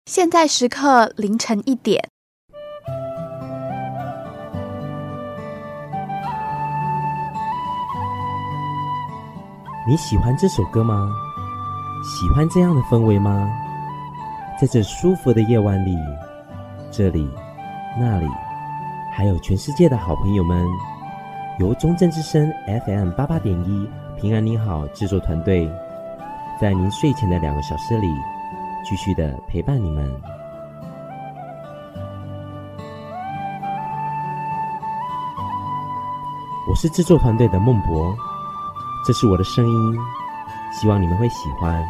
现在时刻凌晨1点。 你喜欢这首歌吗？喜欢这样的氛围吗？在这舒服的夜晚里，这里、那里，还有全世界的好朋友们，由中正之声 FM88.1平安你好制作团队，在您睡前的2个小时里，继续的陪伴你们。我是制作团队的孟博，这是我的声音，希望你们会喜欢。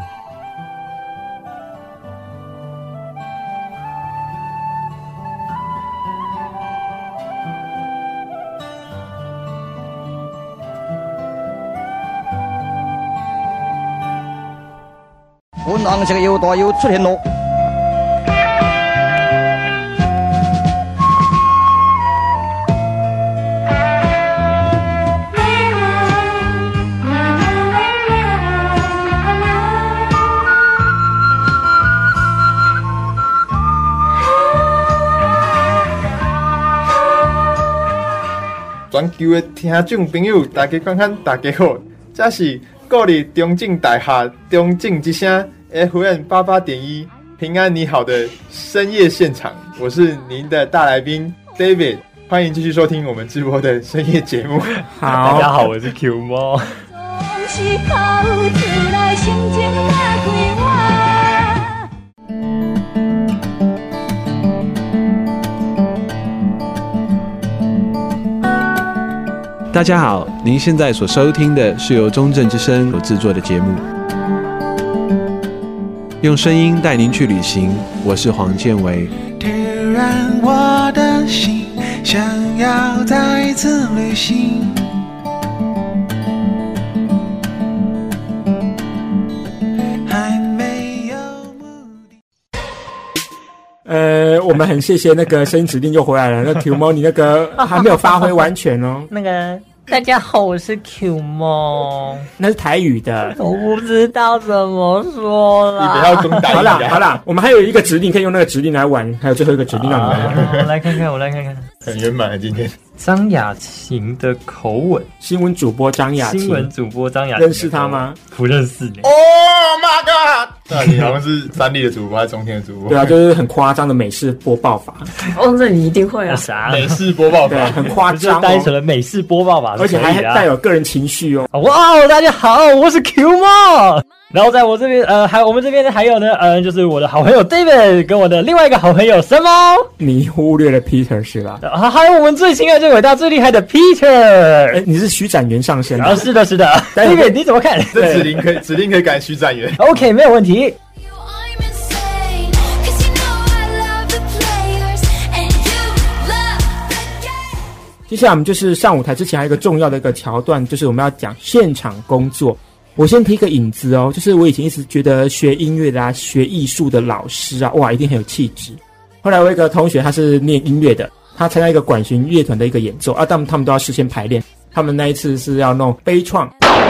本行食要大要出現咯。 全球的聽眾朋友，大家觀看，大家好，這是國立中正大學中正之聲 FM88.1平安你好的深夜現場，我是您的大來賓 David， 歡迎繼續收聽我們直播的深夜節目。 好，大家好，我是 Q 貓。 大家好，您现在所收听的是由中正之声所制作的节目，用声音带您去旅行。我是黄建维。 突然我的心想要再次旅行，还没有目的。我们很谢谢那个声音指令又回来了。那 Q 猫，你那个还没有发挥完全哦。 那个大家好，我是 Q 猫， 那是台语的， 我不知道怎么说啦。 你不要跟台语。 好啦好啦，我们还有一个指令可以用那个指令来玩，还有最后一个指令让你来玩。 我来看看，我来看看， 很圆满了今天。 张雅琴的口吻， 新闻主播张雅琴， 新闻主播张雅琴， 认识他吗？ 不认识你。 Oh my god！ 那你好像是三立的主播还是中天的主播？ 对啊，就是很夸张的美式播报法。 哦，这你一定会啊！ 啥？ 美式播报法， 对，很夸张， 单纯的美式播报法， 而且还带有个人情绪哦。 哇，大家好，我是 Q 猫。然后在我这边，还我们这边还有呢，就是我的好朋友 David 跟我的另外一个好朋友三猫。 你忽略了 Peter 是吧？ 还有我们最亲爱、最伟大、最厉害的 Peter。 你是徐展元上线的？ 啊，是的，是的。David 你怎么看？ 这指令可以改徐展元。 OK， 没有问题。 接下来我们就是上舞台之前还有一个重要的一个桥段，就是我们要讲现场工作。我先提一个引子哦，就是我以前一直觉得学音乐的学艺术的老师啊，哇，一定很有气质。后来我有一个同学他是念音乐的，他参加一个管弦乐团的一个演奏啊，他们都要事先排练。他们那一次是要弄悲怆，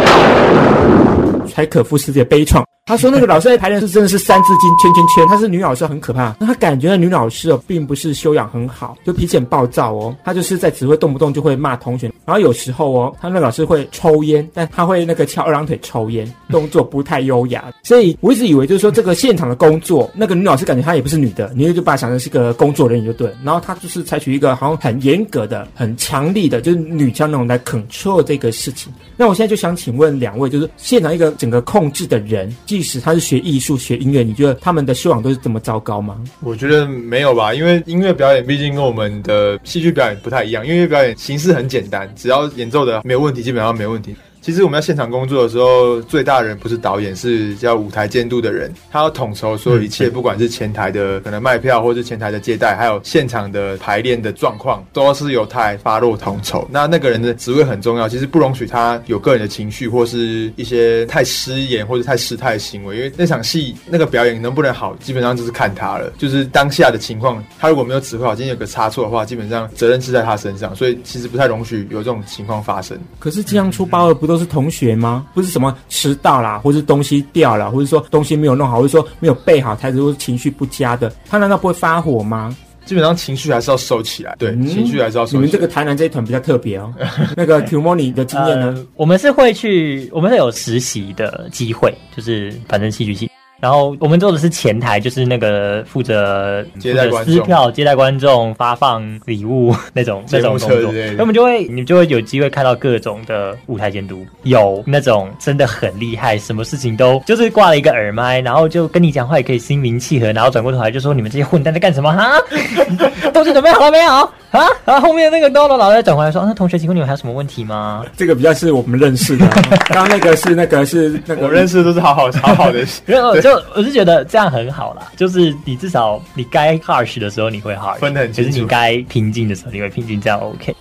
柴可夫斯基的悲怆。他说那个老师在排练是真的是三字经圈圈圈，她是女老师很可怕。那他感觉那女老师哦，并不是修养很好，就脾气很暴躁哦。她就是在指挥动不动就会骂同学，然后有时候哦，他那个老师会抽烟，但他会那个翘二郎腿抽烟，动作不太优雅。所以我一直以为就是说这个现场的工作，那个女老师感觉她也不是女的，你就把她想成是个工作人员就对了。然后她就是采取一个好像很严格的、很强力的，就是女强那种来 control 这个事情。那我现在就想请问两位，就是现场一个整个控制的人，即使他是学艺术、学音乐，你觉得他们的修养都是这么糟糕吗？ 我觉得没有吧，因为音乐表演毕竟跟我们的戏剧表演不太一样，音乐表演形式很简单，只要演奏的没有问题，基本上没问题。其实我们在现场工作的时候，最大的人不是导演，是叫舞台监督的人，他要统筹所有一切，不管是前台的可能卖票，或是前台的接待，还有现场的排练的状况，都是由他来发落统筹。那个人的职位很重要，其实不容许他有个人的情绪，或是一些太失言或者太失态的行为，因为那场戏那个表演能不能好，基本上就是看他了，就是当下的情况，他如果没有指挥好，今天有个差错的话，基本上责任是在他身上，所以其实不太容许有这种情况发生。 可是这样出包了，不都是同学吗？不是什么迟到啦，或是东西掉了，或者说东西没有弄好，或者说没有备好，才是情绪不佳的，他难道不会发火吗？ 基本上情绪还是要收起来，对，情绪还是要收起来。 你们这个台南这一团比较特别哦。那个 Q-Mo 你的经验呢？ 我们是有实习的机会，就是反正戏剧系。然后我们做的是前台，就是那个负责撕票、接待观众、发放礼物那种工作。那么你就会有机会看到各种的舞台监督，有那种真的很厉害，什么事情都就是挂了一个耳麦，然后就跟你讲话也可以心平气和，然后转过头来就说你们这些混蛋在干什么哈？东西准备好了没有啊？然后后面那个老师转过来说，那同学请问你们还有什么问题吗？ 这个比较是我们认识的，刚刚那个是那个我认识的都是好好的。 我是觉得这样很好啦，就是你至少你该 harsh 的时候你会 harsh， 分得很清楚， 可是你该平静的时候你会平静，这样 OK。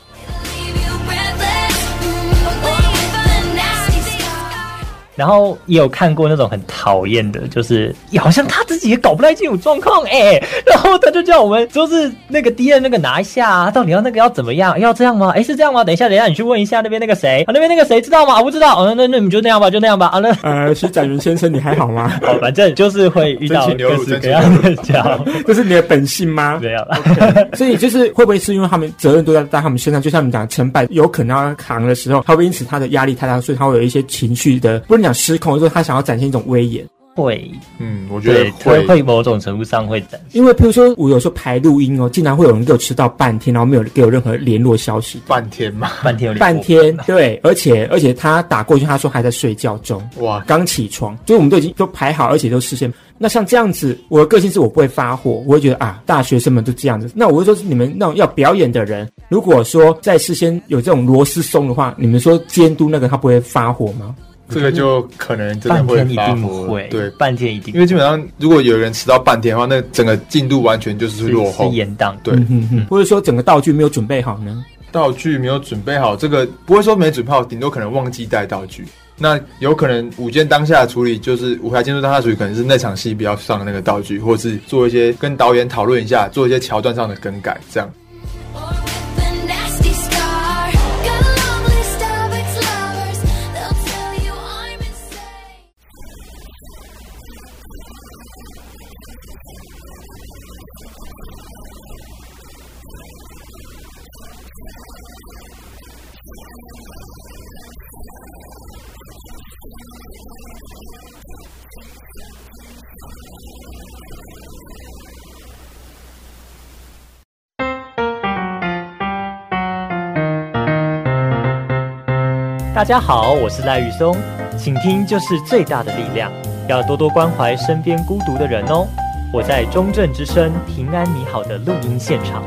然后也有看过那种很讨厌的，就是好像他自己也搞不太清楚状况然后他就叫我们就是那个 DM 那个拿一下到底要那个要怎么样，要这样吗？是这样吗？等一下你去问一下那边那个谁那边那个谁知道吗？我不知道那你们就那样吧徐展元先生你还好吗？ 反正就是会遇到各式各样的角， 这是你的本性吗？ 没有啦。 所以就是会不会是因为他们责任都在他们身上，就像你讲成败有可能要扛的时候，他会因此他的压力太大，所以他会有一些情绪的不能讲失控，就是他想要展现一种威严。 会， 我觉得会某种程度上会展现。 因为譬如说我有时候排录音竟然会有人给我迟到半天，然后没有给我任何联络消息。 半天嘛， 半天对，而且他打过去，他说还在睡觉中，哇，刚起床，所以我们都已经都排好，而且都事先。那像这样子，我的个性是我不会发火，我会觉得大学生们都这样子。那我会说是你们那种要表演的人，如果说在事先有这种螺丝松的话，你们说监督那个他不会发火吗？ 这个就可能真的会发火， 对，半天一定， 因为基本上如果有人迟到半天的话，那整个进度完全就是落后， 是延宕， 对， 或者说整个道具没有准备好呢？ 道具没有准备好，这个不会说没准备好，顶多可能忘记带道具。那有可能舞间当下的处理，就是舞台监督当下处理，可能是那场戏不要上那个道具，或是做一些跟导演讨论一下，做一些桥段上的更改，这样。 大家好，我是赖宇松，请听就是最大的力量，要多多关怀身边孤独的人哦。我在中正之声平安你好的录音现场。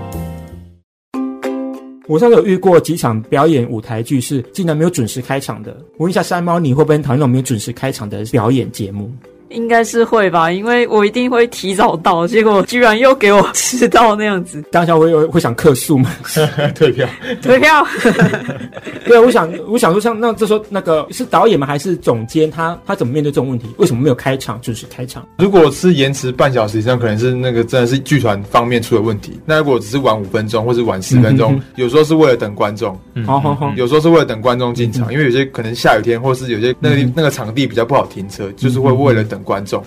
我上次有遇过几场表演舞台剧是竟然没有准时开场的。我问一下山猫，你会不会很讨厌那种没有准时开场的表演节目？ 应该是会吧，因为我一定会提早到，结果居然又给我迟到那样子。 当下我会想客诉吗？ 退票。 对，我想说，像那这时候那个是导演吗？还是总监？他怎么面对这种问题？为什么没有开场准时开场？ 如果是延迟半小时以上，可能是那个真的是剧团方面出了问题。那如果只是晚5分钟或是晚10分钟，有时候是为了等观众，有时候是为了等观众进场，因为有些可能下雨天，或是有些那个场地比较不好停车，就是会为了等观众。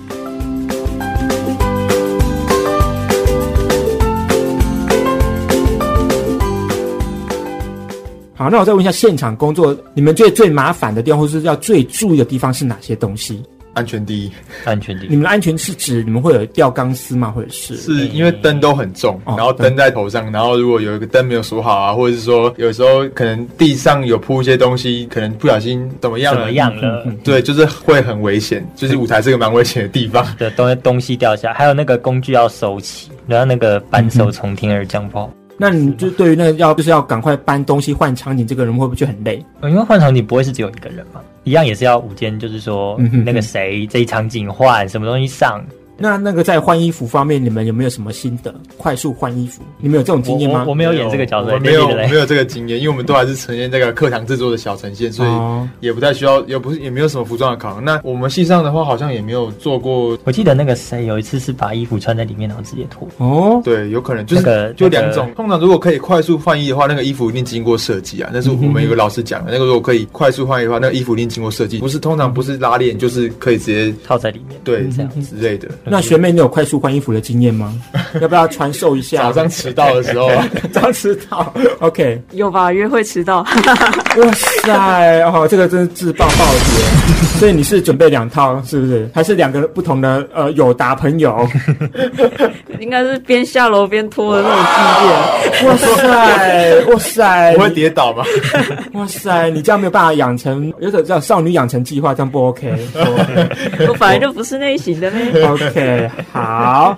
好，那我再问一下，现场工作你们觉得最麻烦的地方，或是要最注意的地方是哪些东西？ 安全第一， 安全第一。 你们的安全是指你们会有吊钢丝吗？或者是因为灯都很重，然后灯在头上，然后如果有一个灯没有锁好啊，或者是说有时候可能地上有铺一些东西，可能不小心怎么样了，对，就是会很危险，就是舞台是个蛮危险的地方， 对，东西掉下，还有那个工具要收起，然后那个扳手从天而降不好。 那你就对于那个要赶快搬东西换场景，这个人会不会就很累？ 因为换场景不会是只有一个人嘛，一样也是要舞间，就是说那个谁这一场景换什么东西上， 那个在换衣服方面，你们有没有什么心得？快速换衣服，你们有这种经验吗？ 我没有演这个角色， 我没有这个经验，因为我们都还是呈现这个课堂制作的小呈现，所以也不太需要，也没有什么服装的考量。那我们系上的话，好像也没有做过。 我记得那个谁有一次是把衣服穿在里面，然后直接脱。 哦， 对，有可能就是就两种。通常如果可以快速换衣的话，那个衣服一定经过设计啊。那是我们有个老师讲的，那个如果可以快速换衣的话，那个衣服一定经过设计，通常不是拉链，就是可以直接套在里面， 对，这样之类的。 那学妹，你有快速换衣服的经验吗？要不要传授一下？ 早上迟到的时候， 早上迟到 ，OK， 有吧？约会迟到， 哇塞，哦，这个真是自爆爆点。所以你是准备2套，是不是？还是2个不同的友达朋友？ 应该是边下楼边拖的那种经验。 哇塞，哇塞， 不会跌倒吗？ 哇塞，你这样没有办法养成，有种叫少女养成计划，这样不 OK？ 我本来就不是那一型的呢。 OK， 好。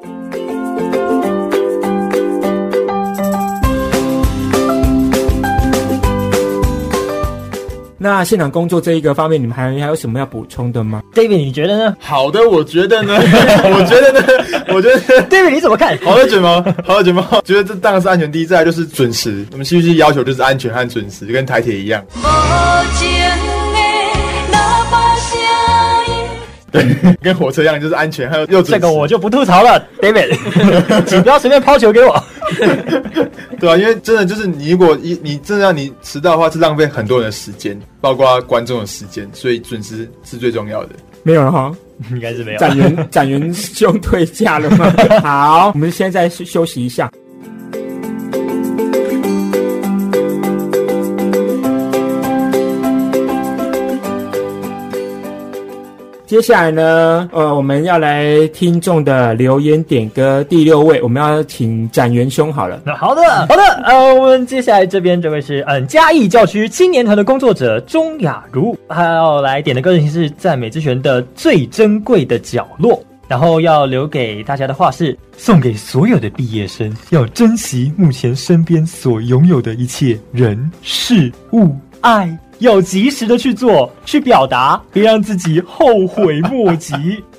那现场工作这一个方面，你们还有什么要补充的吗 ？David， 你觉得呢？ 好的，我觉得呢 ，David 你怎么看？ 好的卷毛，觉得这当然是安全第一，再来就是准时。我们戏剧系要求就是安全和准时，跟台铁一样。对，跟火车一样，就是安全还有又准时。 这个我就不吐槽了 ，David， 请不要随便抛球给我。 对啊，因为真的就是如果你真的让你迟到的话，是浪费很多人的时间，包括观众的时间，所以准时是最重要的。 没有了哈， 应该是没有。 展元兄退假了吗？好，我们现在休息一下。接下来呢，我们要来听众的留言点歌第6位，我们要请展元兄好了。 好的，我们接下来这边这位是嘉义教区青年团的工作者钟雅茹，他要来点的歌曲是赞美之泉的最珍贵的角落，然后要留给大家的话是送给所有的毕业生，要珍惜目前身边所拥有的一切人事物爱。要及时的去做，去表达，别让自己后悔莫及。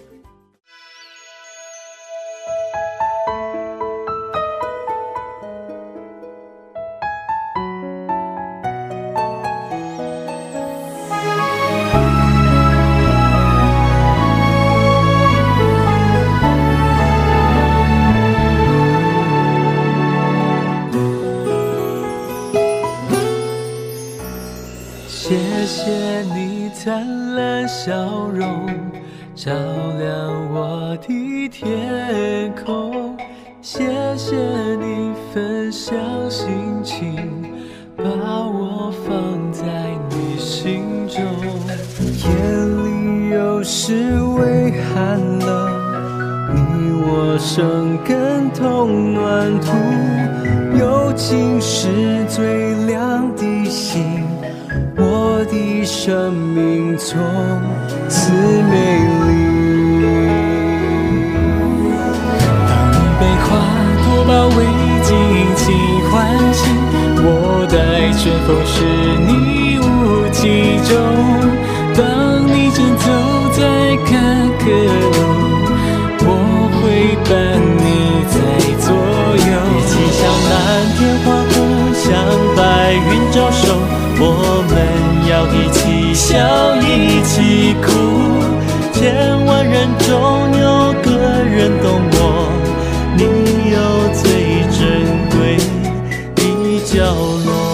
谢谢你灿烂笑容，照亮我的天空。谢谢你分享心情，把我放在你心中。夜里有时微寒冷，你我生根同暖土，友情是最亮的星，我的生命从此美丽。当你被花朵包围，紧紧唤醒，我的爱旋风是你无疾中。当你正走在坎坷路，我会伴你在左右，一起向蓝天划过，向白云招手。我们要一起笑，一起哭，千万人中有个人懂我，你有最珍贵的角落。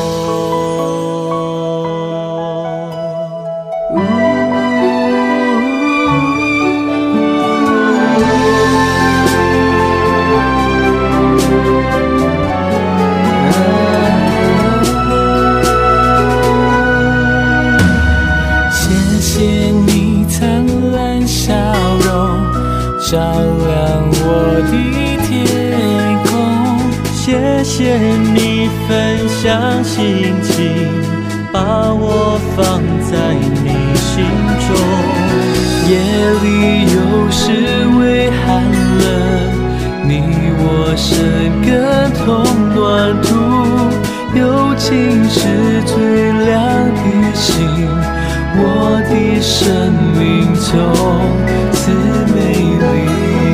照亮我的天空，谢谢你分享心情，把我放在你心中。夜里有时微寒冷，你我生根同暖土，友情是最亮的星，我的生命从此美丽。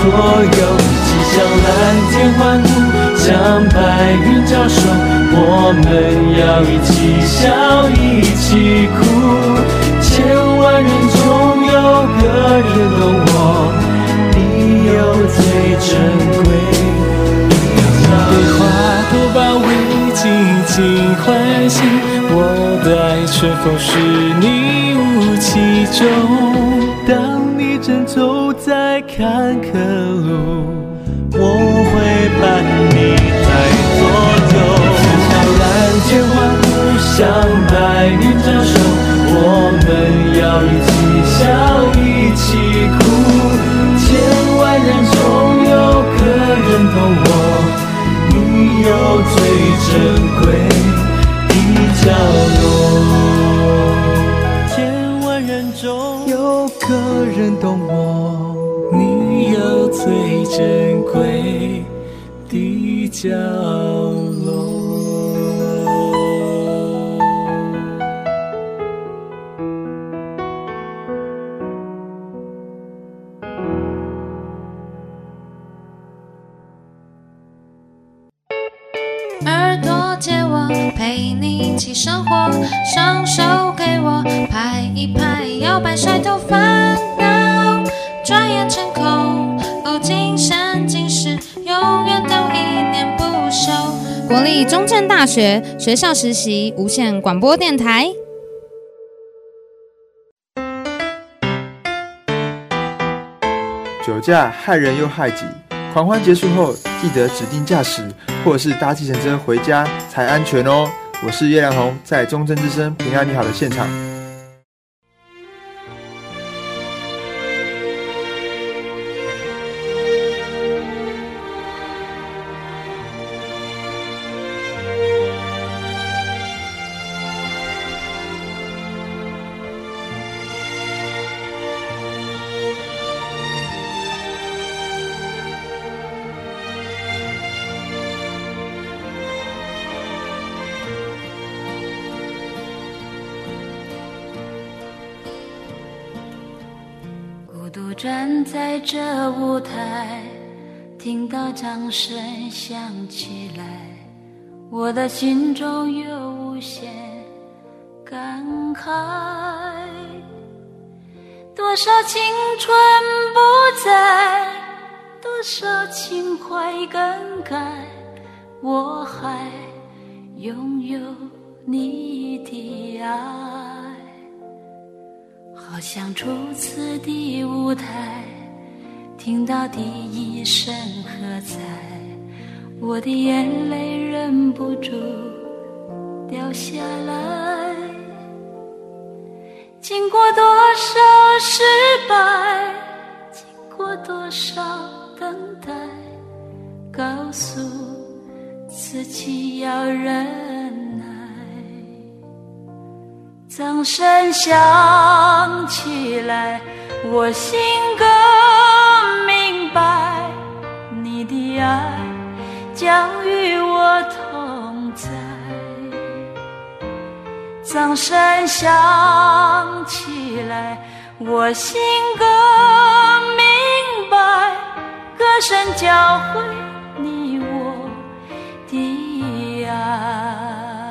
右，骑上蓝天欢呼，向白云招手，我们要一起笑一起哭，千万人中有个人懂我，你有最珍贵。被花朵包围，紧紧唤醒我的爱，春风是你雾气中。当你正走在坎坷路，我会伴你在左右。向蓝天欢呼，向白云招手，我们要一起笑一起哭，千万人中有个人懂我，你有最珍贵的角落，千万人中有个人懂我，你有最珍贵的角落。 耳朵借我陪你一起生活，双手给我拍一拍，摇摆甩头烦恼，转眼成空。哦，今生今世，永远都一念不休。国立中正大学学校实习无线广播电台。 酒驾害人又害己，狂欢结束后记得指定驾驶或是搭计程车回家才安全哦。我是叶良宏，在中正之声平安你好的现场。 站在这舞台，听到掌声响起来，我的心中有无限感慨。多少青春不在，多少情怀更改，我还拥有你的爱。好像初次的舞台，听到第一声喝彩，我的眼泪忍不住掉下来。经过多少失败，经过多少等待，告诉自己要忍耐。掌声响起来，我心更明白，你的爱将与我同在。掌声响起来，我心更明白，歌声教会你我的爱。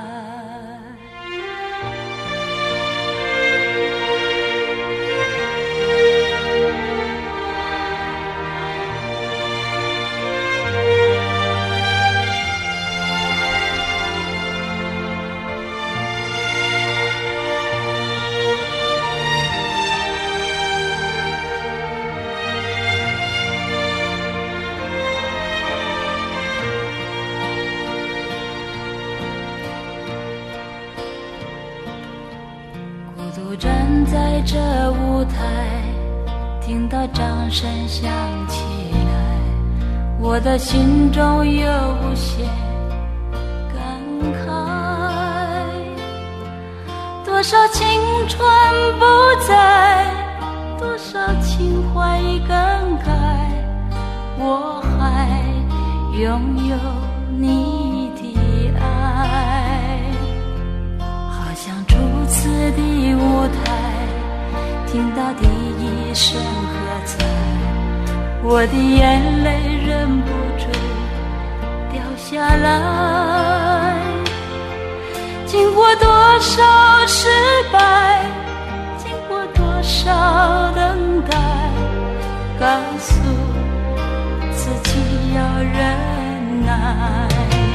站在这舞台，听到掌声响起来，我的心中有无限感慨。多少青春不在，多少情怀更改，我还拥有你的爱。好像初次的舞台，听到第一声喝彩， 我的眼泪忍不住掉下来。经过多少失败，经过多少等待，告诉自己要忍耐。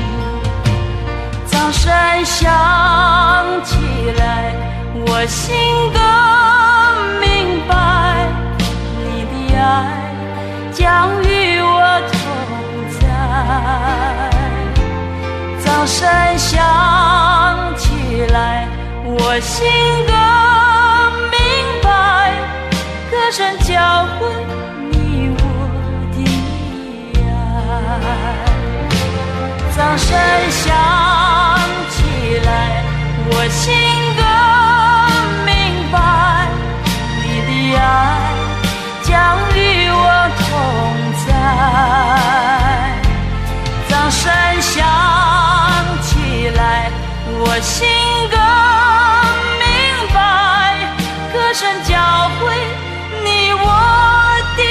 掌声响起来，我心更明白，你的爱将与我同在。掌声响起来，我心更明白，歌声教会你我的爱。掌声响起来，我心更明白，你的爱将与我同在。掌声响起来，我心更明白，歌声教会你我的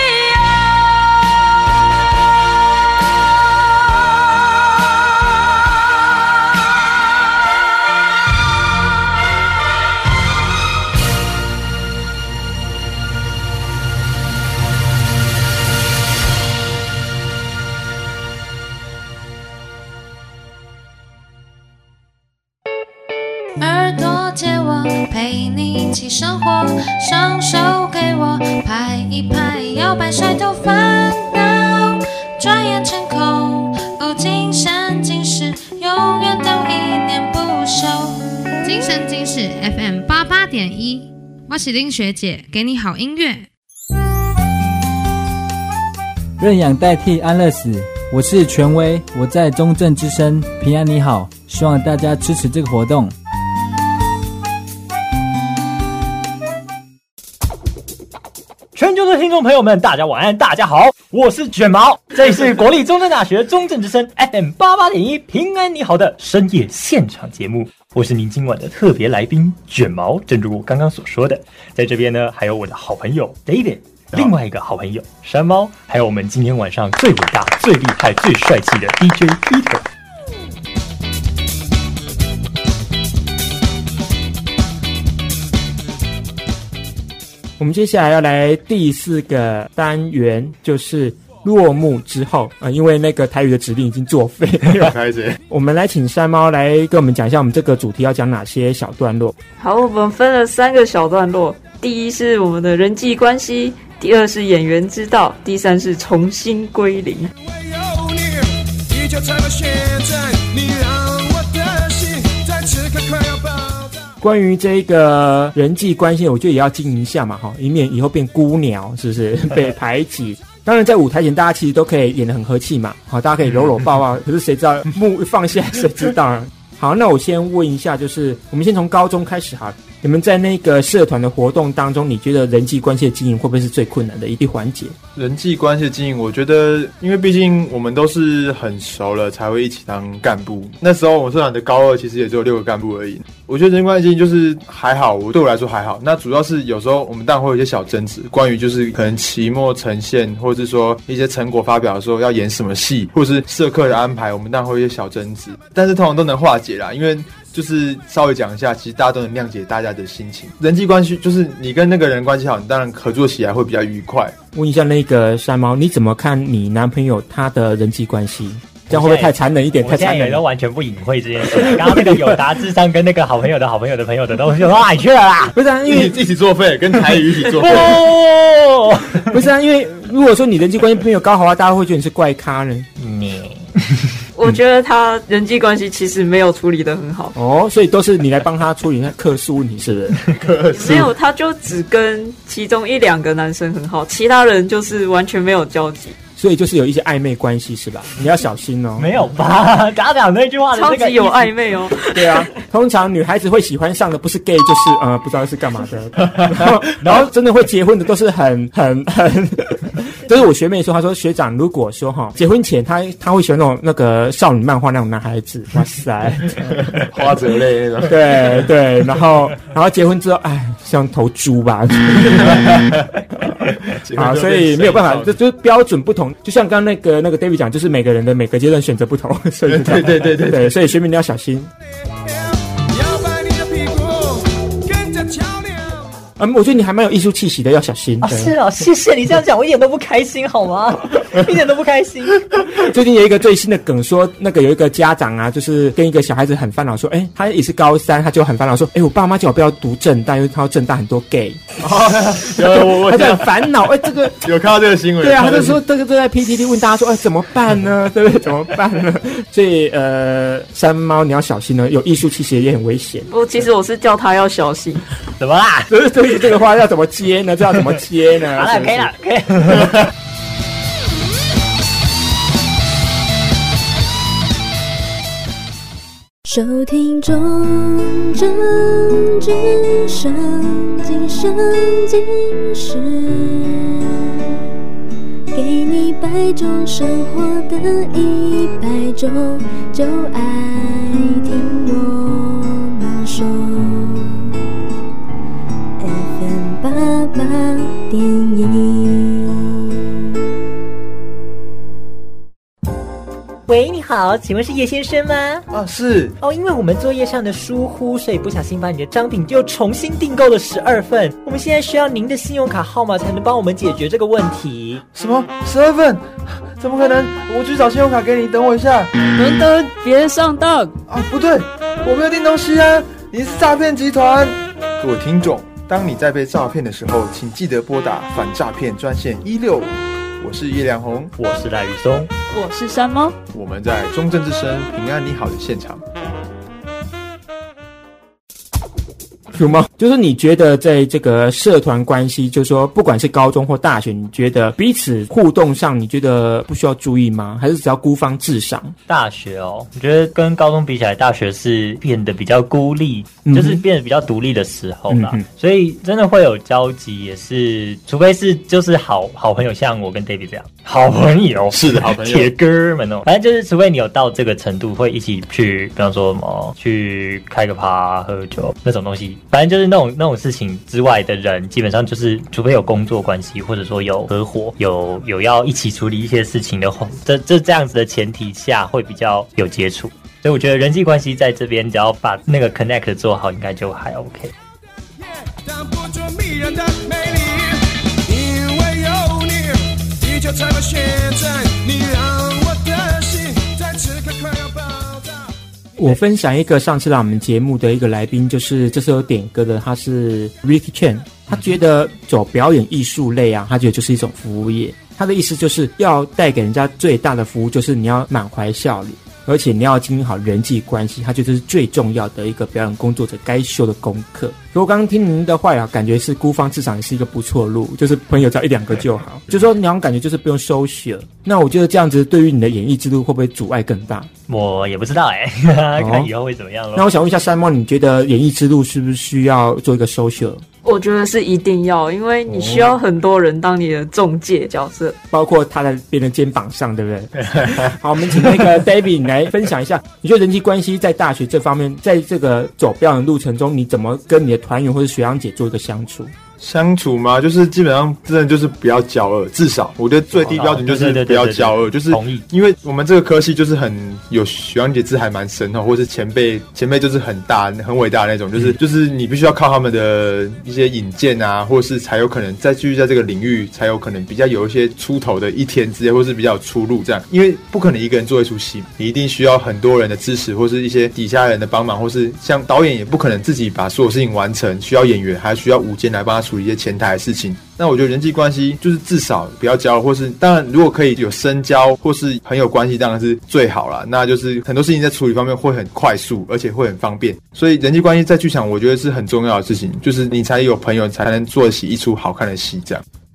耳朵借我陪你一起生活，双手给我拍一拍，摇摆甩头烦恼，转眼成空。哦，今生今世，永远都一念不休。今生今世 FM 88.1，我是林学姐，给你好音乐。 认养代替安乐死，我是权威，我在中正之声，平安你好，希望大家支持这个活动。 全球的听众朋友们，大家晚安，大家好，我是卷毛，这里是国立中正大学中正之声 FM 88.1平安你好的深夜现场节目，我是您今晚的特别来宾卷毛。正如我刚刚所说的，在这边呢还有我的好朋友 David， 另外一个好朋友山猫，还有我们今天晚上最伟大、最厉害、最帅气的 DJ Peter。 我们接下来要来第4个单元，就是落幕之后因为那个台语的指令已经作废了我们来请山猫来跟我们讲一下我们这个主题要讲哪些小段落。 好，我们分了3个小段落，第一是我们的人际关系，第2是演员之道，第3是重新归零。你就在我现在，你让我的心在此刻快要爆炸。关于这个人际关系，我觉得也要经营一下嘛，以免以后变孤鸟，是不是被排挤？当然，在舞台前大家其实都可以演得很和气嘛，大家可以搂搂抱抱。可是谁知道幕放下，谁知道？好，那我先问一下，就是我们先从高中开始哈。你们在那个社团的活动当中，你觉得人际关系的经营会不会是最困难的一环节？ 人际关系的经营，我觉得，因为毕竟我们都是很熟了，才会一起当干部。那时候我们社团的高2其实也只有6个干部而已。我觉得人际关系就是还好，对我来说还好。那主要是有时候我们当然会有一些小争执，关于就是可能期末呈现，或者是说一些成果发表的时候要演什么戏，或者是社课的安排，我们当然会有一些小争执，但是通常都能化解啦，因为就是稍微讲一下，其实大家都能谅解大家的心情。人际关系就是你跟那个人关系好，你当然合作起来会比较愉快。 问一下那个山猫，你怎么看你男朋友他的人际关系？这样会不会太残忍一点？太残忍了。 我现在也都完全不隐晦这件事。刚刚那个友达智商跟那个好朋友的好朋友的朋友的东西，我说哪里去了啦？ 不是啊，因为一起作废，跟台语一起作废。 不是啊，因为如果说你人际关系没有搞好的话，大家会觉得你是怪咖呢。 我觉得他人际关系其实没有处理得很好哦，所以都是你来帮他处理那客诉问题，是不是？ 没有，他就只跟其中1、2个男生很好，其他人就是完全没有交集。 所以就是有一些暧昧关系是吧？你要小心哦。 没有吧？刚讲那句话的超级有暧昧哦。 对啊，通常女孩子会喜欢上的不是 gay 就是不知道是干嘛的，然后真的会结婚的都是很这是我学妹说，她说学长如果说结婚前她会喜欢那个少女漫画那种男孩子，哇塞， 花泽类那种， 对对，然后结婚之后，像头猪吧。好，所以没有办法，就是标准不同。就像刚刚那个 David 讲，就是每个人的每个阶段选择不同，所以对，所以学妹你要小心。我觉得你还蛮有艺术气息的，要小心。 是啊，谢谢你这样讲，我一点都不开心，好吗？一点都不开心。 最近有一个最新的梗说，那个有一个家长啊，就是跟一个小孩子很烦恼说，他也是高三，他就很烦恼说，我爸妈叫我不要读政大，因为他说政大很多 gay。他就很烦恼，这个有看到这个新闻。 对啊，他就说这个就在 PTT 问大家说，怎么办呢？对不对？怎么办呢？所以山猫你要小心呢，有艺术气息也很危险。 其实我是叫他要小心。 怎么啦？ 对这个话要怎么接呢？这要怎么接呢？ 好了，可以了，可以。 收听中正之声，今生今世，给你100种生活的100种，就爱听我们说。FM88电影。 喂，你好，请问是叶先生吗？ 是。 因为我们作业上的疏忽，所以不小心把你的商品就重新订购了12份。我们现在需要您的信用卡号码才能帮我们解决这个问题。 什么12份？怎么可能？我去找信用卡给你，等我一下。 等，别上当不对，我没有订东西啊！你是诈骗集团。 各位听众，当你在被诈骗的时候，请记得拨打反诈骗专线165。我是叶良宏， 我是赖宇松， 我是山猫， 我们在中正之声平安你好的现场。 有吗？就是你觉得在这个社团关系，就是说不管是高中或大学，你觉得彼此互动上，你觉得不需要注意吗？还是只要孤芳自赏？ 大学我觉得跟高中比起来，大学是变得比较孤立，就是变得比较独立的时候啦。所以真的会有交集，也是除非是就是好朋友，像我跟 David 这样好朋友， 是的好朋友， 铁哥们反正就是除非你有到这个程度，会一起去，比方说什么去开个趴、喝酒那种东西。反正就是那种事情之外的人，基本上就是除非有工作关系，或者说有合伙，有要一起处理一些事情的话，这样子的前提下会比较有接触。所以我觉得人际关系在这边，只要把那个 connect 做好，应该就还 OK。挡不住迷人的魅力，因为有你，地球才会旋转，你让我的心在此刻快要爆炸。我分享一个上次来我们节目的一个来宾，就是这次有点歌的，他是 Ricky Chen， 他觉得走表演艺术类啊，他觉得就是一种服务业。他的意思就是要带给人家最大的服务，就是你要满怀笑脸，而且你要经营好人际关系，他觉得是最重要的一个表演工作者该修的功课。所以我刚刚听您的话呀，感觉是孤芳自赏也是一个不错路，就是朋友只要1-2个就好。就说你好像感觉就是不用social。那我觉得这样子对于你的演艺之路会不会阻碍更大？ 我也不知道看以后会怎么样咯。 那我想问一下山猫，你觉得演艺之路是不是需要做一个 social？ 我觉得是一定要，因为你需要很多人当你的中介角色， 包括他在别人肩膀上，对不对？好，我们请那个 David 你来分享一下，你觉得人际关系在大学这方面，在这个走表演路程中，你怎么跟你的团员或者学长姐做一个相处？ 相处嘛，就是基本上真的就是不要骄傲，至少我觉得最低标准就是不要骄傲，就是因为我们这个科系就是很有学长姐制还蛮深或是前辈就是很大很伟大的那种，就是你必须要靠他们的一些引荐啊，或是才有可能再继续在这个领域才有可能比较有一些出头的一天之类，或是比较有出路这样，因为不可能一个人做一出戏，你一定需要很多人的支持，或是一些底下人的帮忙，或是像导演也不可能自己把所有事情完成，需要演员还需要舞监来帮他处理一些前台的事情。那我觉得人际关系就是至少不要交，或是当然如果可以有深交或是很有关系当然是最好啦，那就是很多事情在处理方面会很快速，而且会很方便。所以人际关系在剧场我觉得是很重要的事情，就是你才有朋友才能做得起一出好看的戏这样。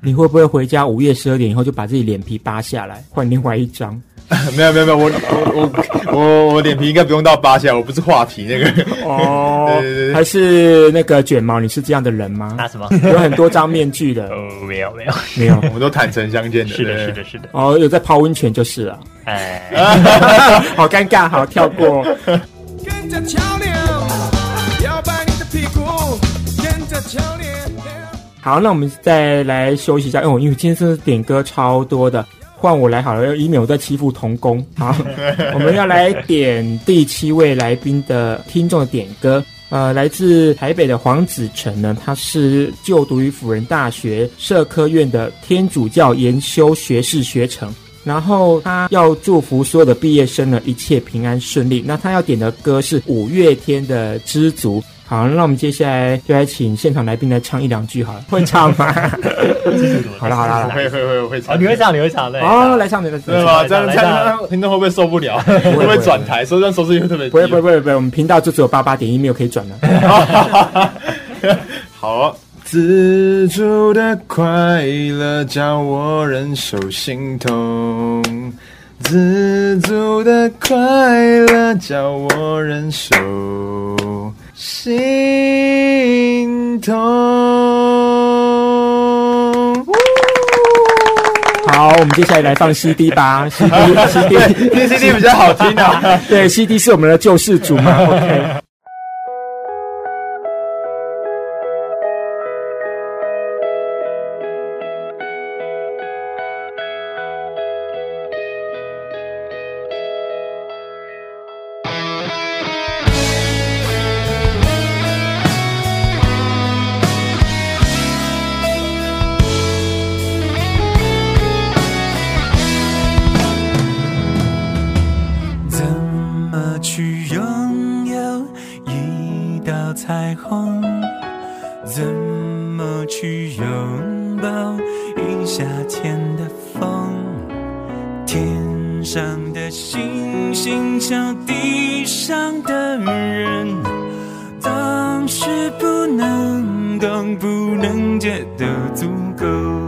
你会不会回家午夜12点以后就把自己脸皮扒下来，换另外一张？ 没有，我脸皮应该不用到扒下来，我不是画皮那个。 哦， 对， 还是那个卷毛，你是这样的人吗？ 那什么？ 有很多张面具的。 没有， 我们都坦诚相见的。 是的。 哦，有在泡温泉就是了。 哎， 好尴尬，好跳过。 跟着桥梁，摇摆你的屁股，跟着桥梁。 好，那我们再来休息一下，因为今天真的点歌超多的。换我来好了，以免我在欺负童工。好，我们要来点第7位来宾的听众的点歌。来自台北的黄子成呢，他是就读于辅仁大学社科院的天主教研修学士学程，然后他要祝福所有的毕业生呢一切平安顺利。那他要点的歌是5月天的《知足》。好，那我们接下来就来请现场来宾来唱1、2句好了，会唱吗？好了， 会唱。 哦，你会唱的。 哦，来唱， 对吧？这样听众会不会受不了？会不会转台？收视率会特别低。 不会，我们频道就只有88.1，没有可以转的。 好，自助的快乐叫我忍受心痛，自助的快乐叫我忍受心痛。 好，我们接下来来放 CD 吧。 CD 比较好听啊。 对 ，CD 是我们的救世主嘛。OK。 彩虹，怎么去拥抱一夏天的风？天上的星星像地上的人，当时不能懂，不能觉得足够。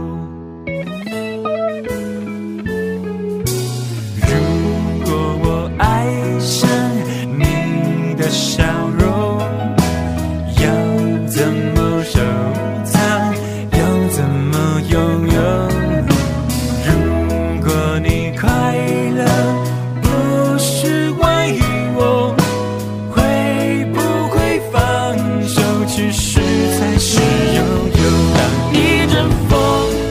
如果我爱上你的笑容，要怎么收藏？要怎么拥有？如果你快乐不是为我，会不会放手？其实才是拥有。当一阵风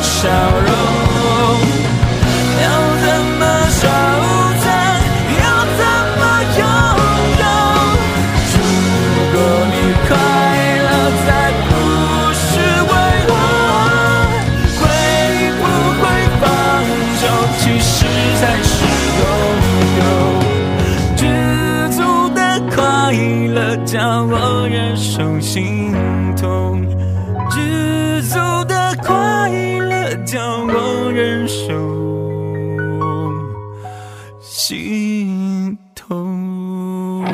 笑容，要怎么收藏，要怎么拥有？如果你快乐，再不是为我，会不会放手，其实才是拥有。知足的快乐叫我忍受心痛，知足的快乐叫我忍受心痛。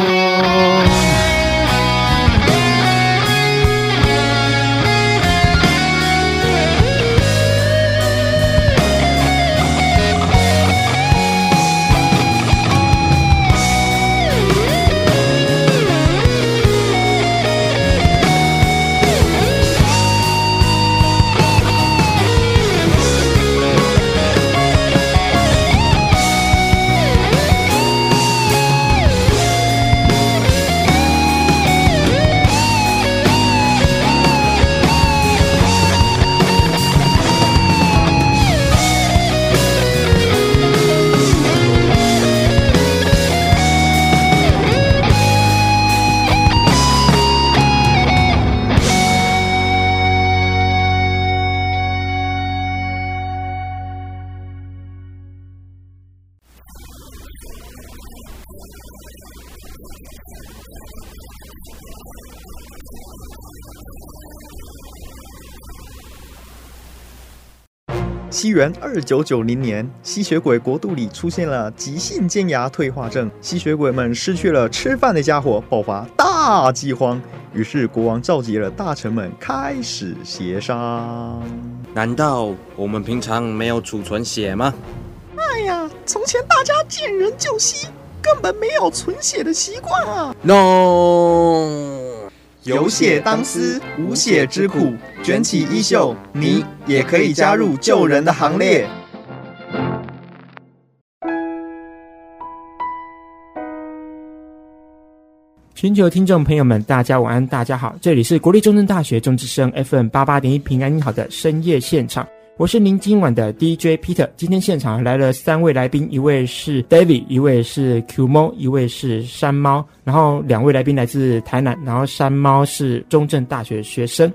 西元2990年，吸血鬼国度里出现了急性尖牙退化症，吸血鬼们失去了吃饭的家伙，爆发大饥荒。于是国王召集了大臣们开始协商。 难道我们平常没有储存血吗？ 哎呀，从前大家见人就吸，根本没有存血的习惯啊。 No。 有血当思，无血之苦。卷起衣袖，你也可以加入救人的行列。 全球听众朋友们，大家晚安，大家好，这里是国立中正大学中之声 FM 88.1平安你好的深夜现场。我是您今晚的 DJ Peter， 今天现场来了3位来宾，一位是 David， 一位是 Q 猫，一位是山猫，然后2位来宾来自台南，然后山猫是中正大学学生。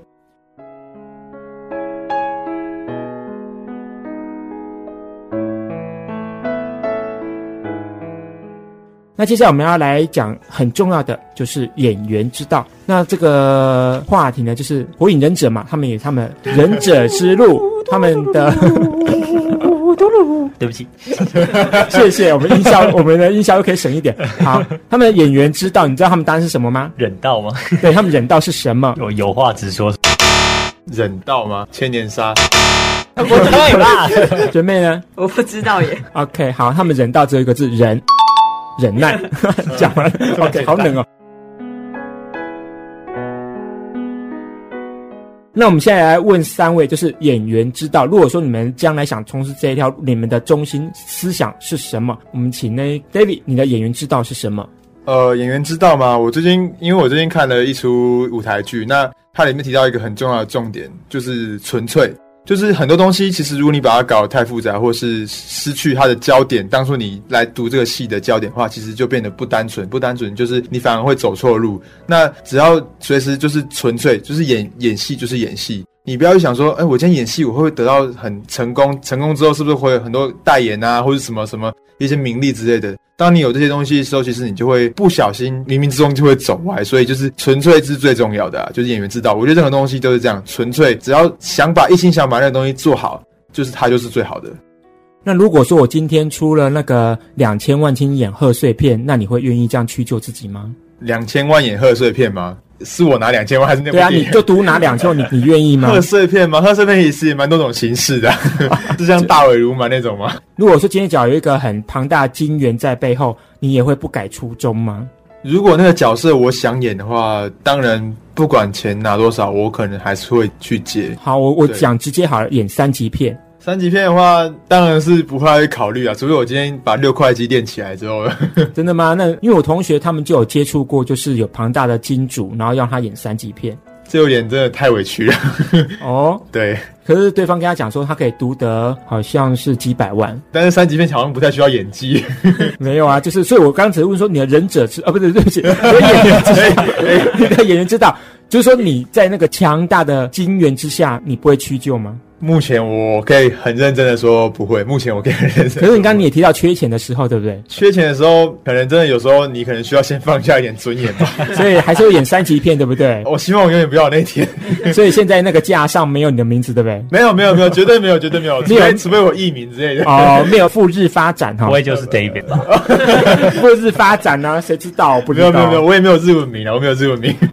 那接下来我们要来讲很重要的，就是演员之道。那这个话题呢，就是火影忍者嘛，他们有他们忍者之路，他们的对不起， 谢谢我们音效，我们的音效又可以省一点。好，他们的演员之道，你知道他们答案是什么吗？ 忍道吗？ 对，他们忍道是什么？ 有话直说。 忍道吗？千年杀。 不对吧？ 学妹呢？ 我不知道耶。 OK， 好，他们忍道只有一个字，忍。忍耐，讲完 OK， 好冷哦。那我们现在来问3位，就是演员之道。如果说你们将来想从事这一条，你们的中心思想是什么？我们请那 David， 你的演员之道是什么？ 演员之道吗？因为我最近看了一出舞台剧，那它里面提到一个很重要的重点，就是纯粹。就是很多东西，其实如果你把它搞得太复杂，或是失去它的焦点，当初你来读这个戏的焦点的话，其实就变得不单纯，就是你反而会走错路。那只要随时就是纯粹，就是演戏就是演戏，你不要去想说，我今天演戏我会不会得到很成功之后是不是会有很多代言啊，或者什么一些名利之类的。当你有这些东西的时候，其实你就会不小心冥冥之中就会走歪，所以就是纯粹是最重要的啊，就是演员之道。我觉得任何东西都是这样，纯粹，只要一心想把那个东西做好，就是它就是最好的。 那如果说我今天出了那个2000万金演贺岁片，那你会愿意这样屈就自己吗 ？2000万演贺岁片吗？是我拿2000万还是那部电影？ 对啊，你就独拿2000万，你愿意吗？ 贺岁片吗？贺岁片也是蛮多种形式的，是像大尾鲈鳗那种吗？ 如果说今天只要有一个很庞大的金源在背后，你也会不改初衷吗？ 如果那个角色我想演的话，当然不管钱拿多少，我可能还是会去接。 好，我讲直接好了，演3级片。 3级片的话，当然是不会考虑啊，除非我今天把6块肌练起来之后。 真的吗？那因为我同学他们就有接触过，就是有庞大的金主，然后让他演3级片。 这有点真的太委屈了。 哦， 对。 可可是对方跟他讲说他可以读得好像是几百万， 但是3级片好像不太需要演技。 没有啊，就是所以我刚刚只是问说你的忍者之不对对不起，你的演员之道，就是说你在那个强大的金援之下，你不会屈就吗？ 目前我可以很认真的说不会，目前我可以很认真。 可是你刚刚你也提到缺钱的时候，对不对？ 缺钱的时候，可能真的有时候你可能需要先放下一点尊严吧。 所以还是会演3级片，对不对？ 我希望我永远不要有那天。 所以现在那个架上没有你的名字，对不对？ 没有，绝对没有，除非我艺名之类的。 哦，没有赴日发展哈， 不会就是 David 吧？ 赴日发展呢？谁知道？不知道。 没有，我也没有日文名啊，我没有日文名。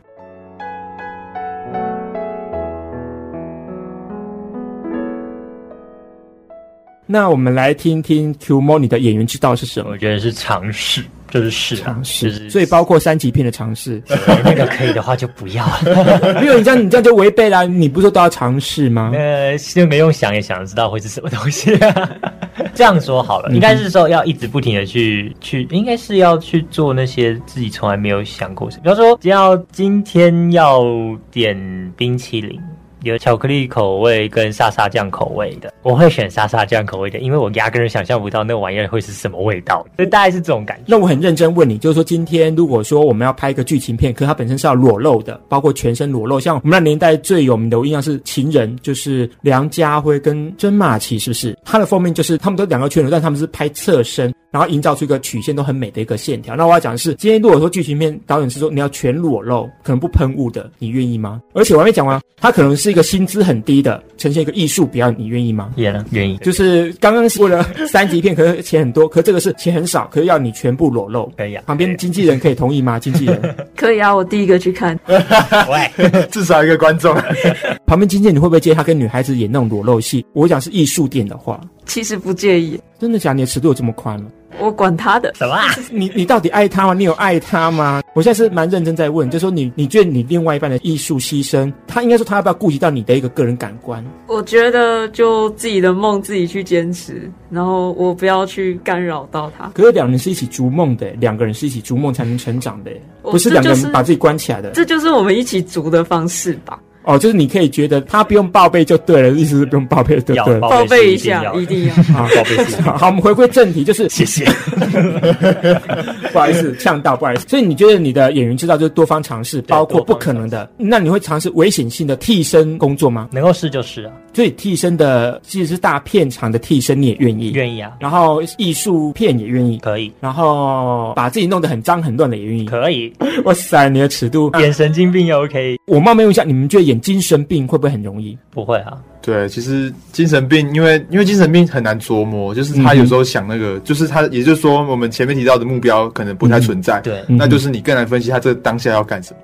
那我们来听听 Q-Mo 你的演员之道是什么？ 我觉得是尝试，就是尝试， 所以包括3级片的尝试。 那个可以的话就不要了， 因为你这样就违背了，你不是说都要尝试吗？ 就没用想也想知道会是什么东西啊。这样说好了，应该是说要一直不停的去，应该是要去做那些自己从来没有想过的事。比方说，今天要点冰淇淋。有巧克力口味跟沙沙酱口味的，我会选沙沙酱口味的，因为我压根儿想象不到那玩意儿会是什么味道，所以大概是这种感觉。 那我很认真问你，就是说今天如果说我们要拍一个剧情片，可是它本身是要裸露的，包括全身裸露，像我们那年代最有名的，我印象是《情人》，就是梁家辉跟甄玛琪，是不是？他的封面就是他们都两个全裸，但他们是拍侧身，然后营造出一个曲线都很美的一个线条。那我要讲的是，今天如果说剧情片导演是说你要全裸露，可能不喷雾的，你愿意吗？而且我还没讲完，他可能是一个薪资很低的，呈现一个艺术表演，你愿意吗？ 愿意。 就是刚刚是为了3级片，可是钱很多，可是这个是钱很少，可是要你全部裸露， 可以啊。 旁边经纪人可以同意吗？经纪人可以啊，我第一个去看。 喂， 至少一个观众。 旁边经纪人你会不会介意他跟女孩子演那种裸露戏？我讲是艺术店的话， 其实不介意。 真的假的？你的尺度有这么宽吗？ 我管他的什么、啊？ 你到底爱他吗？你有爱他吗？我现在是蛮认真在问，就是说你觉得你另外一半的艺术牺牲，他应该说他要不要顾及到你的一个个人感官？ 我觉得就自己的梦自己去坚持，然后我不要去干扰到他。 可是2人是一起逐梦的，2个人是一起逐梦才能成长的，不是2个人把自己关起来的。 这就是我们一起逐的方式吧。 哦，就是你可以觉得他不用报备就对了，意思是不用报备就对了。 报备一下，一定要。 好，报备一下。好，我们回归正题，就是谢谢。 不好意思，呛到，不好意思。所以你觉得你的演员之道就是多方尝试，包括不可能的。那你会尝试危险性的替身工作吗？ 能够试就是啊。 所以替身的，即使是大片场的替身，你也愿意？ 愿意啊。 然后艺术片也愿意？ 可以。 然后把自己弄得很脏很乱的也愿意？ 可以。 哇塞，你的尺度， 演神经病也 OK。 我冒昧问一下，你们觉得演精神病会不会很容易？ 不会啊。 对，其实精神病，因为精神病很难琢磨，就是他有时候想那个，就是他，也就是说，我们前面提到的目标可能不太存在， 对， 那就是你更难分析他这当下要干什么。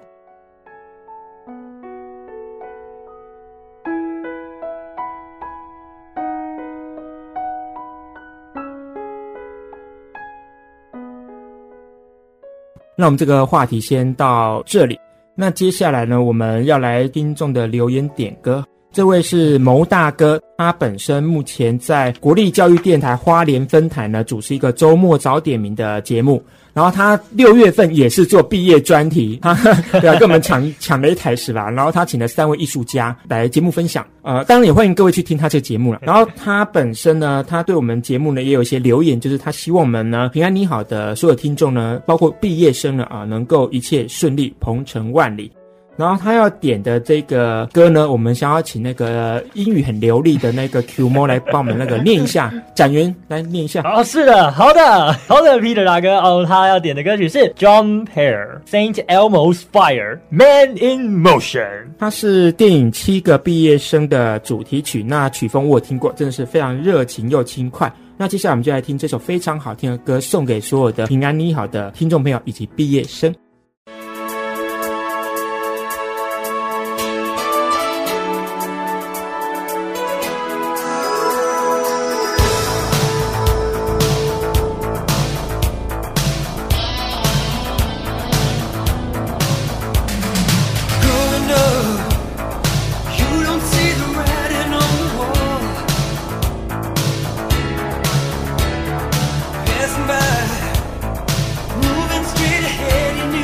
那我们这个话题先到这里。那接下来呢，我们要来听众的留言点歌。这位是牟大哥，他本身目前在国立教育电台花莲分台呢主持一个周末早点名的节目，然后他6月份也是做毕业专题，他对啊，跟我们抢了一台是吧？然后他请了3位艺术家来节目分享，当然也欢迎各位去听他这个节目了。然后他本身呢，他对我们节目呢也有一些留言，就是他希望我们呢平安你好的所有听众呢，包括毕业生呢能够一切顺利，鹏程万里。然后他要点的这个歌呢，我们想要请那个英语很流利的那个 Q-Mo 来帮我们那个念一下，展元来念一下。 哦，是的，好的 ，Peter 大哥哦，他要点的歌曲是 John Payer Saint Elmo's Fire Man in Motion， 它是电影7个毕业生的主题曲，那曲风我有听过，真的是非常热情又轻快。那接下来我们就来听这首非常好听的歌，送给所有的平安你好的听众朋友以及毕业生。 Moving straight ahead, you knew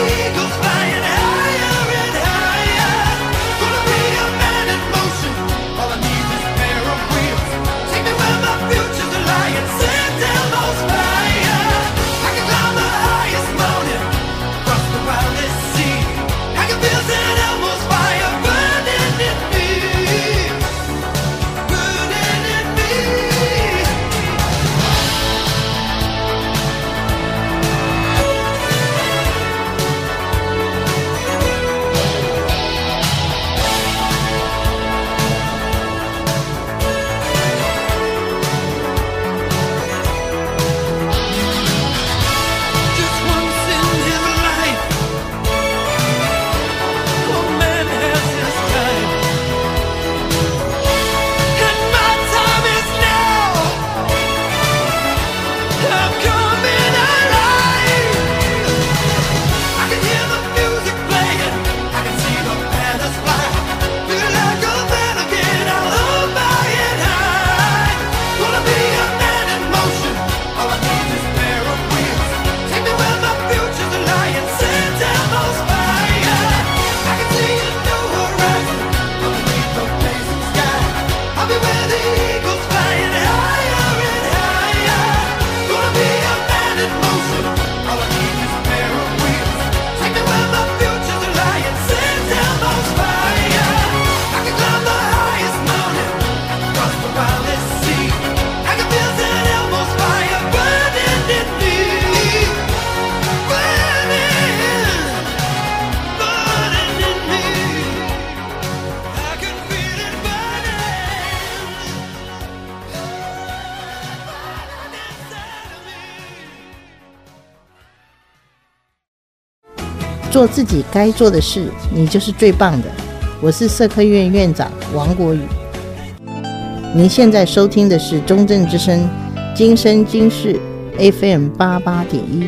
做自己该做的事，你就是最棒的。我是社科院院长王国宇。您现在收听的是中正之声今生今世 FM 88.1。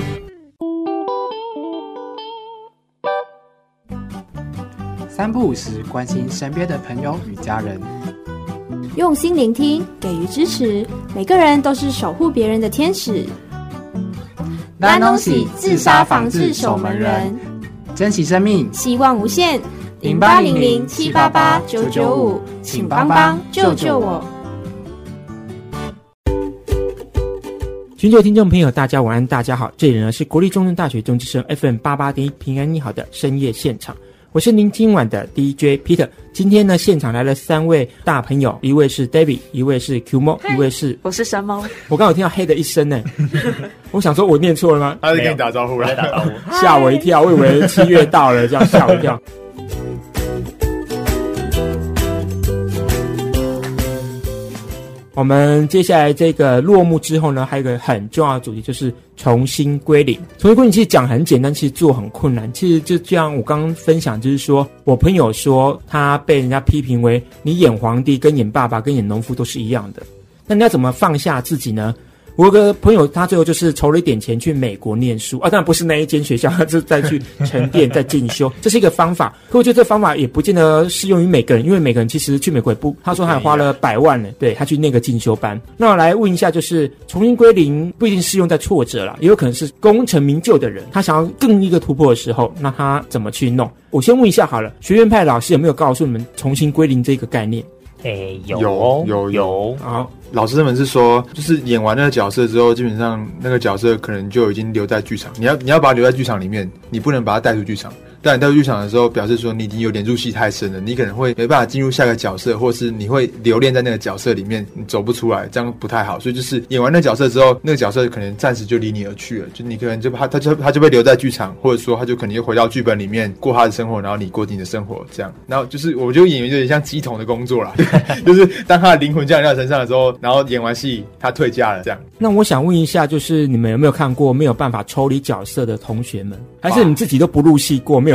三不五时关心身边的朋友与家人， 用心聆听，给予支持。每个人都是守护别人的天使。 咱拢是自杀防治守门人，珍惜生命， 希望无限。0800-788-995，请帮帮救救我。 全球听众朋友大家晚安，大家好，这里呢是国立中正大学中之声 FM 88.1平安你好的深夜现场，我是您今晚的 DJ Peter。今天呢，现场来了三位大朋友，一位是 David， 一位是 Qmo， 一位是我是山猫。 我刚有听到嘿的一声呢，我想说我念错了吗？ 他在跟你打招呼了， 吓我一跳，我以为7月到了，这样吓我一跳。我们接下来这个落幕之后呢，还有一个很重要的主题，就是重新归零。重新归零其实讲很简单，其实做很困难。其实就这样，我刚刚分享就是说，我朋友说他被人家批评为你演皇帝跟演爸爸跟演农夫都是一样的，那你要怎么放下自己呢？我有个朋友，他最后就是筹了一点钱去美国念书啊，当然不是那一间学校，他是再去沉淀、再进修，这是一个方法。可我觉得这方法也不见得适用于每个人，因为每个人其实去美国也不，他说他还花了100万呢，对他去那个进修班。那我来问一下，就是重新归零不一定适用在挫折啦，也有可能是功成名就的人，他想要更一个突破的时候，那他怎么去弄？我先问一下好了，学院派老师有没有告诉你们重新归零这个概念？ 有。 好，老师们是说，就是演完那个角色之后，基本上那个角色可能就已经留在剧场。你要把它留在剧场里面，你不能把它带出剧场。但你带入剧场的时候，表示说你已经有点入戏太深了，你可能会没办法进入下个角色，或是你会留恋在那个角色里面，你走不出来，这样不太好。所以就是演完那个角色之后，那个角色可能暂时就离你而去了，就你可能就他就被留在剧场，或者说他就可能又回到剧本里面过他的生活，然后你过你的生活这样。然后就是我觉得演员就有点像乩童的工作啦，就是当他的灵魂降临到身上的时候，然后演完戏他退家了这样。 那我想问一下，就是你们有没有看过没有办法抽离角色的同学们，还是你自己都不入戏过，没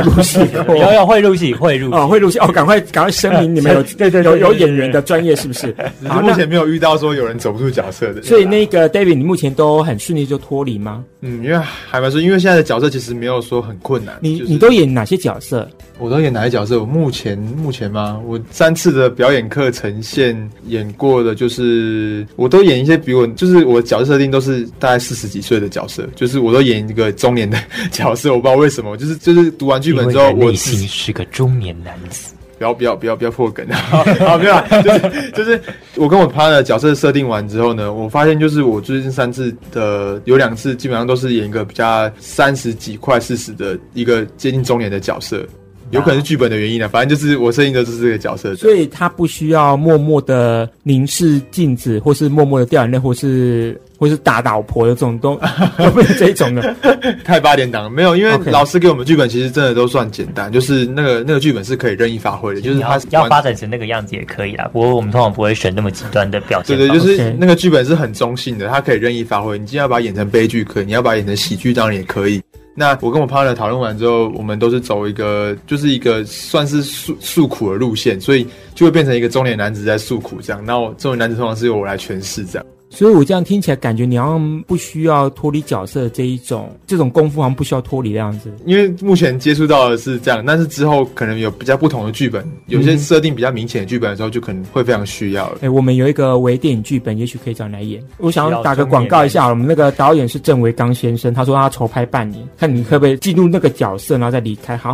有入戏过？ 有会入戏，会入戏哦，会入戏哦，赶快声明你们有对有演员的专业是不是？ 只是目前没有遇到说有人走不出角色的。 所以那个 David， 你目前都很顺利就脱离吗？ 因为还蛮顺，因为现在的角色其实没有说很困难。 你都演哪些角色？ 我都演哪些角色？我目前吗？我3次的表演课呈现演过的，就是我都演一些比我，就是我的角色设定都是大概40几岁的角色，就是我都演一个中年的角色，我不知道为什么，就是读完剧本之后，我内心是个中年男子。 不要破梗好，没有啦，就是我跟我 partner 的角色设定完之后呢，我发现就是我最近3次的有2次基本上都是演一个比较30几快40的一个接近中年的角色。有可能是剧本的原因反正就是我设定的就是这个角色， 所以他不需要默默的凝视镜子，或是默默的掉眼泪，或是打老婆的这种都不是这一种的。 太8点档没有，因为老师给我们剧本其实真的都算简单，就是那个剧本是可以任意发挥的，就是他要发展成那个样子也可以啦。不过我们通常不会选那么极端的表现。 对，就是那个剧本是很中性的，它可以任意发挥。你今天要把它演成悲剧可以，你要把它演成喜剧当然也可以。那我跟我 partner 讨论完之后，我们都是走一个就是一个算是诉苦的路线，所以就会变成一个中年男子在诉苦这样。那我中年男子通常是由我来诠释这样。 所以我这样听起来感觉你好像不需要脱离角色这种功夫，好像不需要脱离的样子。 因为目前接触到的是这样，但是之后可能有比较不同的剧本，有些设定比较明显的剧本的时候，就可能会非常需要了。 我们有一个微电影剧本，也许可以找你来演。我想要打个广告一下，我们那个导演是郑维刚先生，他说他筹拍半年，看你可不可以进入那个角色，然后再离开。好。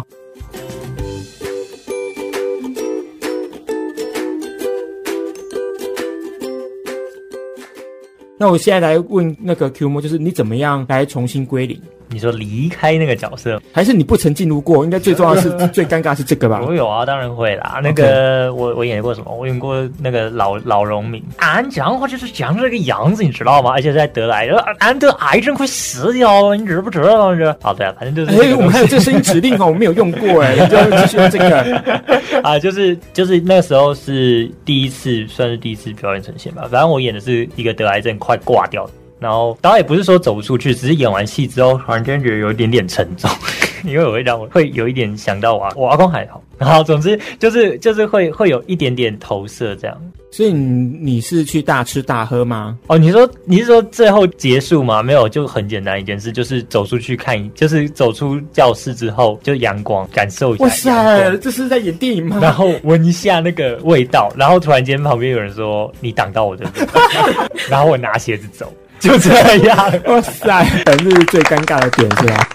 那我现在来问那个 Q 模，就是你怎么样来重新归零？ 你说离开那个角色， 还是你不曾进入过？应该最重要的是最尴尬是这个吧？ 我有啊，当然会啦。那个我演过什么？我演过那个老农民，俺讲话就是讲这个样子，你知道吗？而且在德莱，俺得癌症快死掉了，你知不知道？好对啊，反正就是。 我们还有这个声音指令我没有用过你就继续用这个啊，就是那个时候是算是第一次表演呈现吧。反正我演的是一个得癌症快挂掉的。然后当然也不是说走不出去，只是演完戏之后突然间觉得有一点点沉重，因为我会有一点想到我阿公还好，然后总之就是会有一点点投射这样。 所以你是去大吃大喝吗？ 哦，你是说最后结束吗？没有，就很简单一件事，就是走出去看，就是走出教室之后就阳光，感受一下。 哇塞，这是在演电影吗？ 然后闻一下那个味道，然后突然间旁边有人说你挡到我的路，然后我拿鞋子走。就这样， 哇塞，这是最尴尬的点是吧？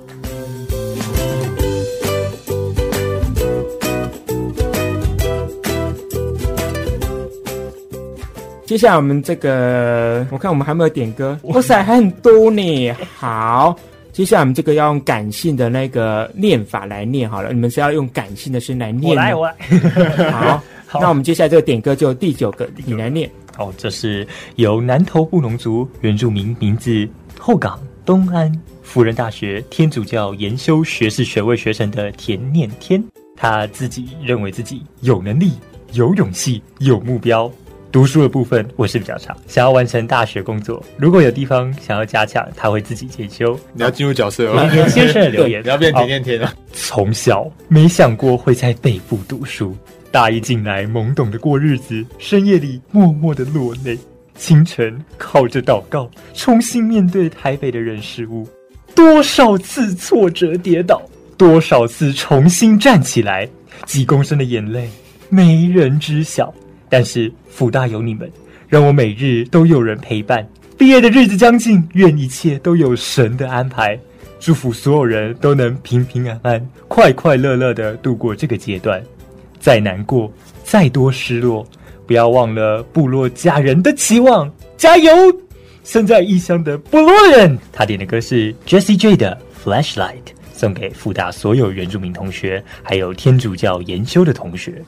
接下来我们这个，我看我们还没有点歌，哇塞，还很多呢。好，接下来我们这个要用感性的那个念法来念好了，你们是要用感性的声音来念。 我来。 好，那我们接下来这个点歌就第9个，你来念。 这是由南投布农族原住民名字后港东安辅仁大学天主教研修学士学位学成的田念天，他自己认为自己有能力、有勇气、有目标。读书的部分我是比较差，想要完成大学工作，如果有地方想要加强，他会自己进修。 你要进入角色哦。 田先生的留言， 你要变田念天了。 从小没想过会在北部读书。大一进来懵懂的过日子，深夜里默默的落泪，清晨靠着祷告重新面对台北的人事物，多少次挫折跌倒，多少次重新站起来，几公升的眼泪没人知晓，但是辅大有你们，让我每日都有人陪伴。毕业的日子将近，愿一切都有神的安排，祝福所有人都能平平安安、快快乐乐的度过这个阶段。再难过，再多失落，不要忘了部落家人的期望，加油！身在异乡的部落人，他点的歌是 Jessie J 的 Flashlight， 送给辅大所有原住民同学，还有天主教研修的同学。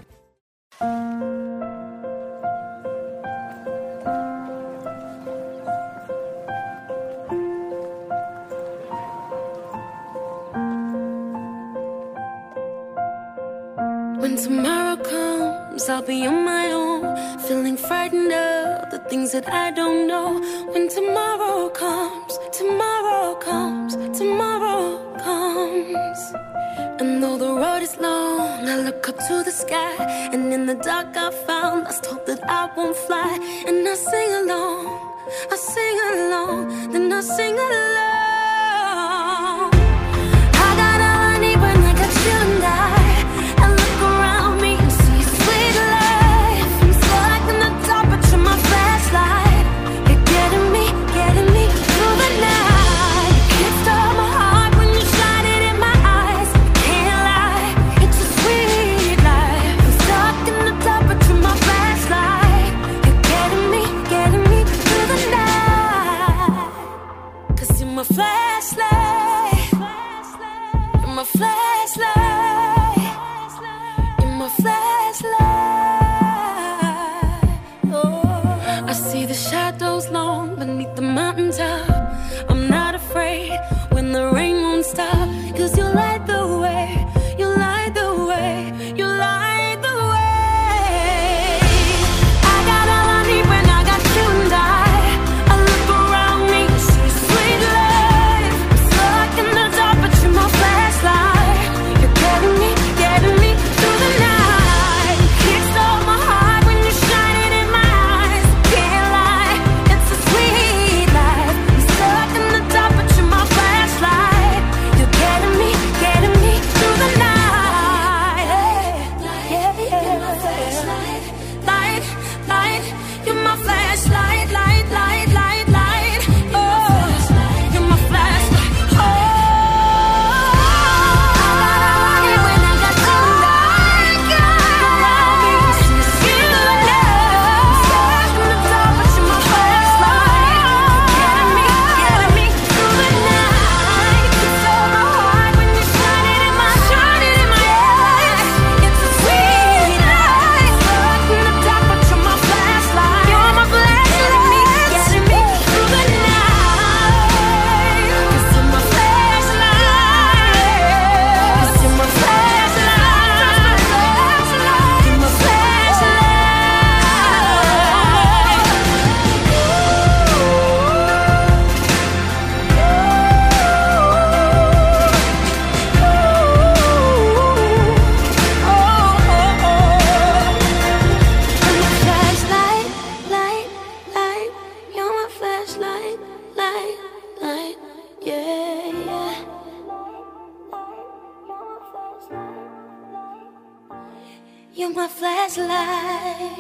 When tomorrow comes, I'll be on my own, feeling frightened of the things that I don't know. When tomorrow comes, tomorrow comes, tomorrow comes. And though the road is long, I look up to the sky, and in the dark I found lost hope that I won't fly. And I sing along, then I sing along. I got all I need when I got you and I look around me and see sweet life. I'm stuck in the dark, but you're my flashlight. You're getting me through the night. You can't stop my heart when you shine it in my eyes. Can't lie, it's a sweet life. I'm stuck in the dark, but you're my flashlight. You're getting me through the night. 'Cause you're my flashlight. You're my flashlight. You're my flashlight. Oh, I see the shadows long beneath the mountaintop. I'm not afraid when the rain won't stop. 'Cause you light the way. You light the way. You light the way. I got all I need when I got you and I look around me and see sweet life. I'm stuck in the dark, but you're my flashlight. You're getting me through the night. You can't stop my heart when you shine it in my eyes. Can't lie, it's a sweet life. I'm stuck in the dark, but you're my flashlight. You're getting me through the night. Yeah, yeah. You're my flashlight, light. You're my flashlight, light. Oh, you're my flashlight. Oh, I need when I got you and around me. See sweet love. Stuck in the dark, but you're my flashlight. Getting me through the night. You stole my heart when you shine it in my eyes. It's a sweet life. Stuck in the dark, but you're my flashlight. You're my flashlight. Getting me through the night. 'Cause you're my flashlight. 'Cause you're my flashlight. You're my flashlight. Light. You're my flashlight, light. Yeah. You're my flashlight.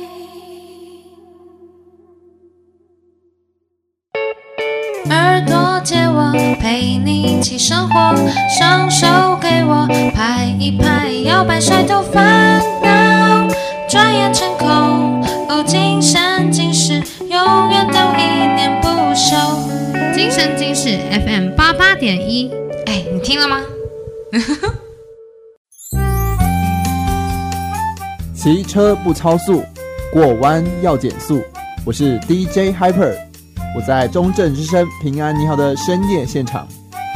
耳朵借我陪你一起生活，双手给我拍一拍，摇摆甩头烦恼，转眼成空。哦，今生今世，永远都一念不休。今生今世 FM 88.1，哎，你听了吗？ 骑车不超速，过弯要减速。我是 DJ Hyper， 我在中正之声平安你好的深夜现场。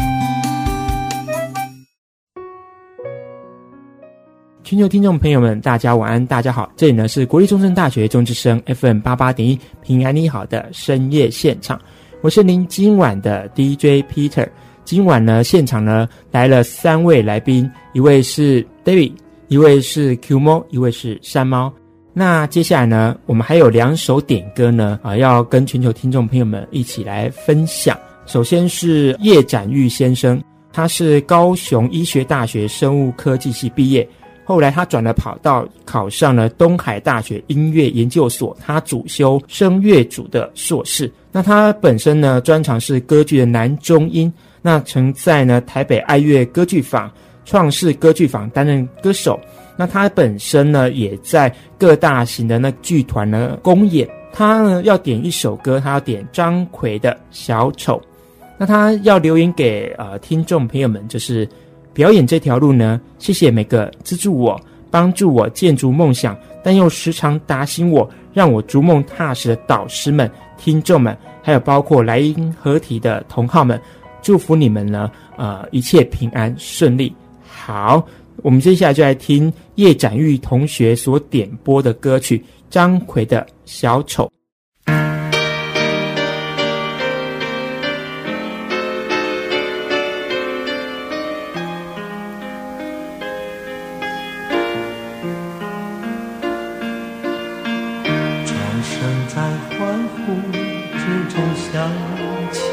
全球听众朋友们，大家晚安，大家好，这里呢是国立中正大学中之声 FM 88.1平安你好的深夜现场，我是您今晚的 DJ Peter。今晚呢现场呢来了3位来宾，一位是 David， 一位是 Q 猫，一位是山猫。那接下来呢我们还有2首点歌呢要跟全球听众朋友们一起来分享。首先是叶展玉先生，他是高雄医学大学生物科技系毕业，后来他转了跑道，考上了东海大学音乐研究所，他主修声乐组的硕士。那他本身呢专长是歌剧的男中音，那曾在呢台北爱乐歌剧坊、创世歌剧坊担任歌手。那他本身呢也在各大型的那剧团呢公演。他呢要点一首歌，他要点张奎的小丑。那他要留言给听众朋友们，就是表演这条路呢，谢谢每个资助我、帮助我建筑梦想，但又时常打醒我，让我逐梦踏实的导师们、听众们，还有包括来音合体的同好们，祝福你们呢，一切平安顺利。好，我们接下来就来听叶展玉同学所点播的歌曲张奎的小丑。 在欢呼之中响起，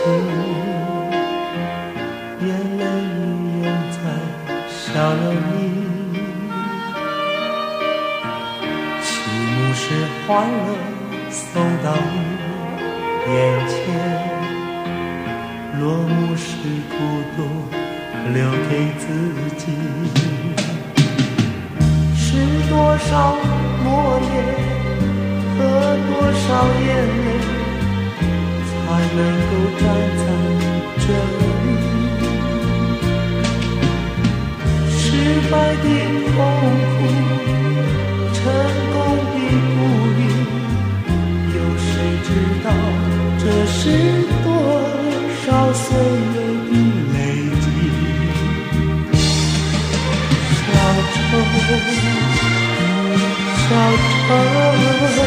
眼泪已涌在笑容里，起幕是欢乐送到你眼前，落幕是孤独留给自己。是多少磨练和多少眼泪，才能够站在这里。失败的痛苦，成功的不易，有谁知道这是多少岁月的累积。小丑，小丑，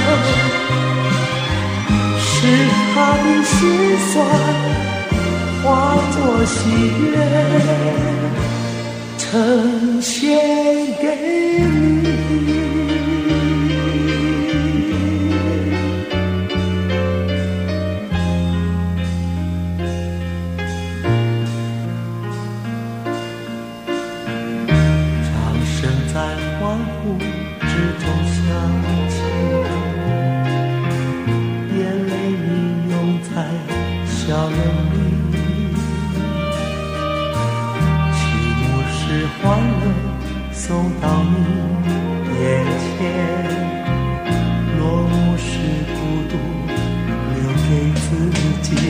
是他的心酸化作喜悦，呈现给你。送到你眼前，落幕是孤独留给自己。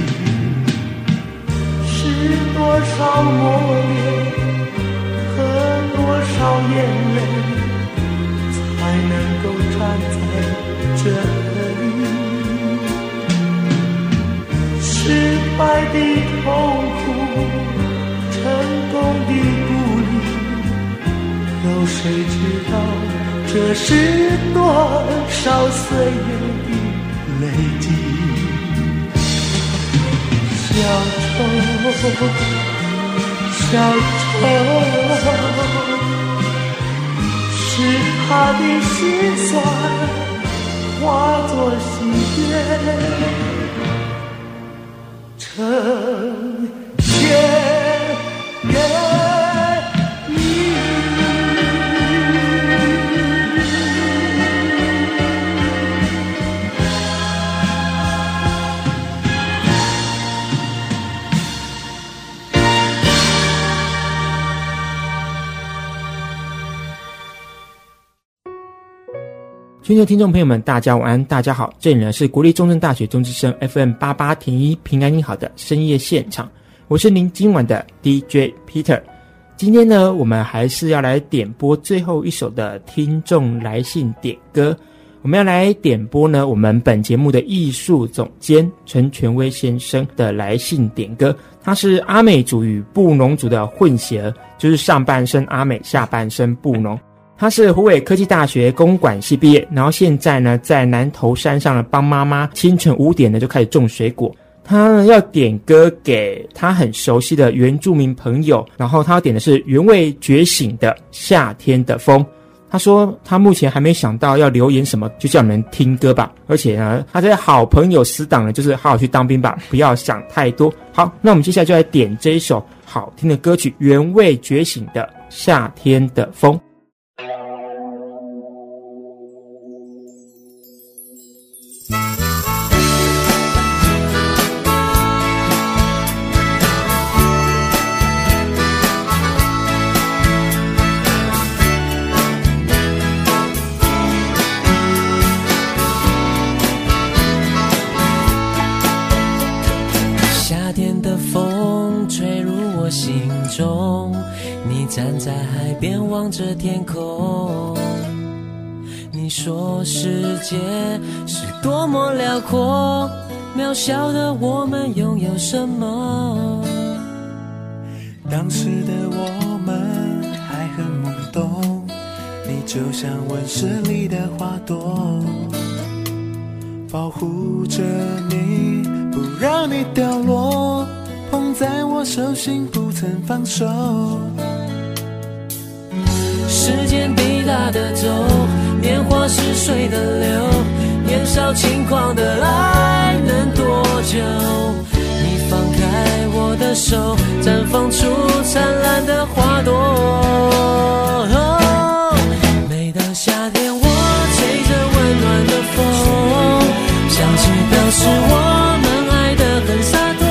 是多少磨练和多少眼泪，才能够站在这里。失败的痛苦，成功的不易，有谁知道这是多少岁月的累积。小丑，小丑，是他的心酸化作喜悦，呈现给全球听众朋友们，大家晚安，大家好，这里呢是国立中正大学中之声 FM88.1 平安你好的深夜现场，我是您今晚的 DJ Peter。今天呢，我们还是要来点播最后一首的听众来信点歌。我们要来点播呢，我们本节目的艺术总监陈权威先生的来信点歌。他是阿美族与布农族的混血儿，就是上半身阿美，下半身布农。他是虎尾科技大学公管系毕业，然后现在呢在南投山上呢帮妈妈清晨5点呢就开始种水果。他呢要点歌给他很熟悉的原住民朋友，然后他要点的是原味觉醒的夏天的风。他说他目前还没想到要留言什么，就叫你们听歌吧。而且呢他的好朋友死党呢就是好好去当兵吧，不要想太多。好，那我们接下来就来点这一首好听的歌曲，原味觉醒的夏天的风。 站在海边望着天空，你说世界是多么辽阔，渺小的我们拥有什么？ 当时的我们还很懵懂，你就像温室里的花朵，保护着你不让你掉落，捧在我手心不曾放手。 时间滴答的走，年华是水的流，年少少轻狂的爱能多久？你放开我的手，绽放出灿烂的花朵。每当夏天我吹着温暖的风，想起当时我们爱得很洒脱，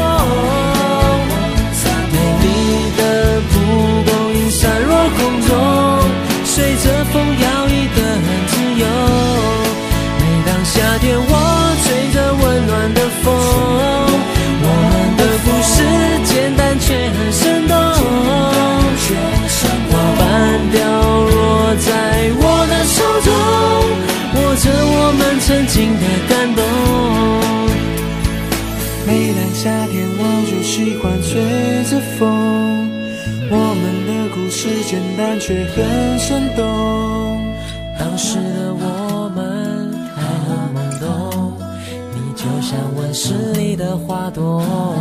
美丽的蒲公英散落空中，随着风摇曳得很自由。每当夏天我吹着温暖的风，我们的故事简单却很生动，花瓣掉落在我的手中，握着我们曾经的感动。 每当夏天我就喜欢吹着风，我们的故事简单却很生动。 当时的我们还很懵懂，你就像温室里的花朵，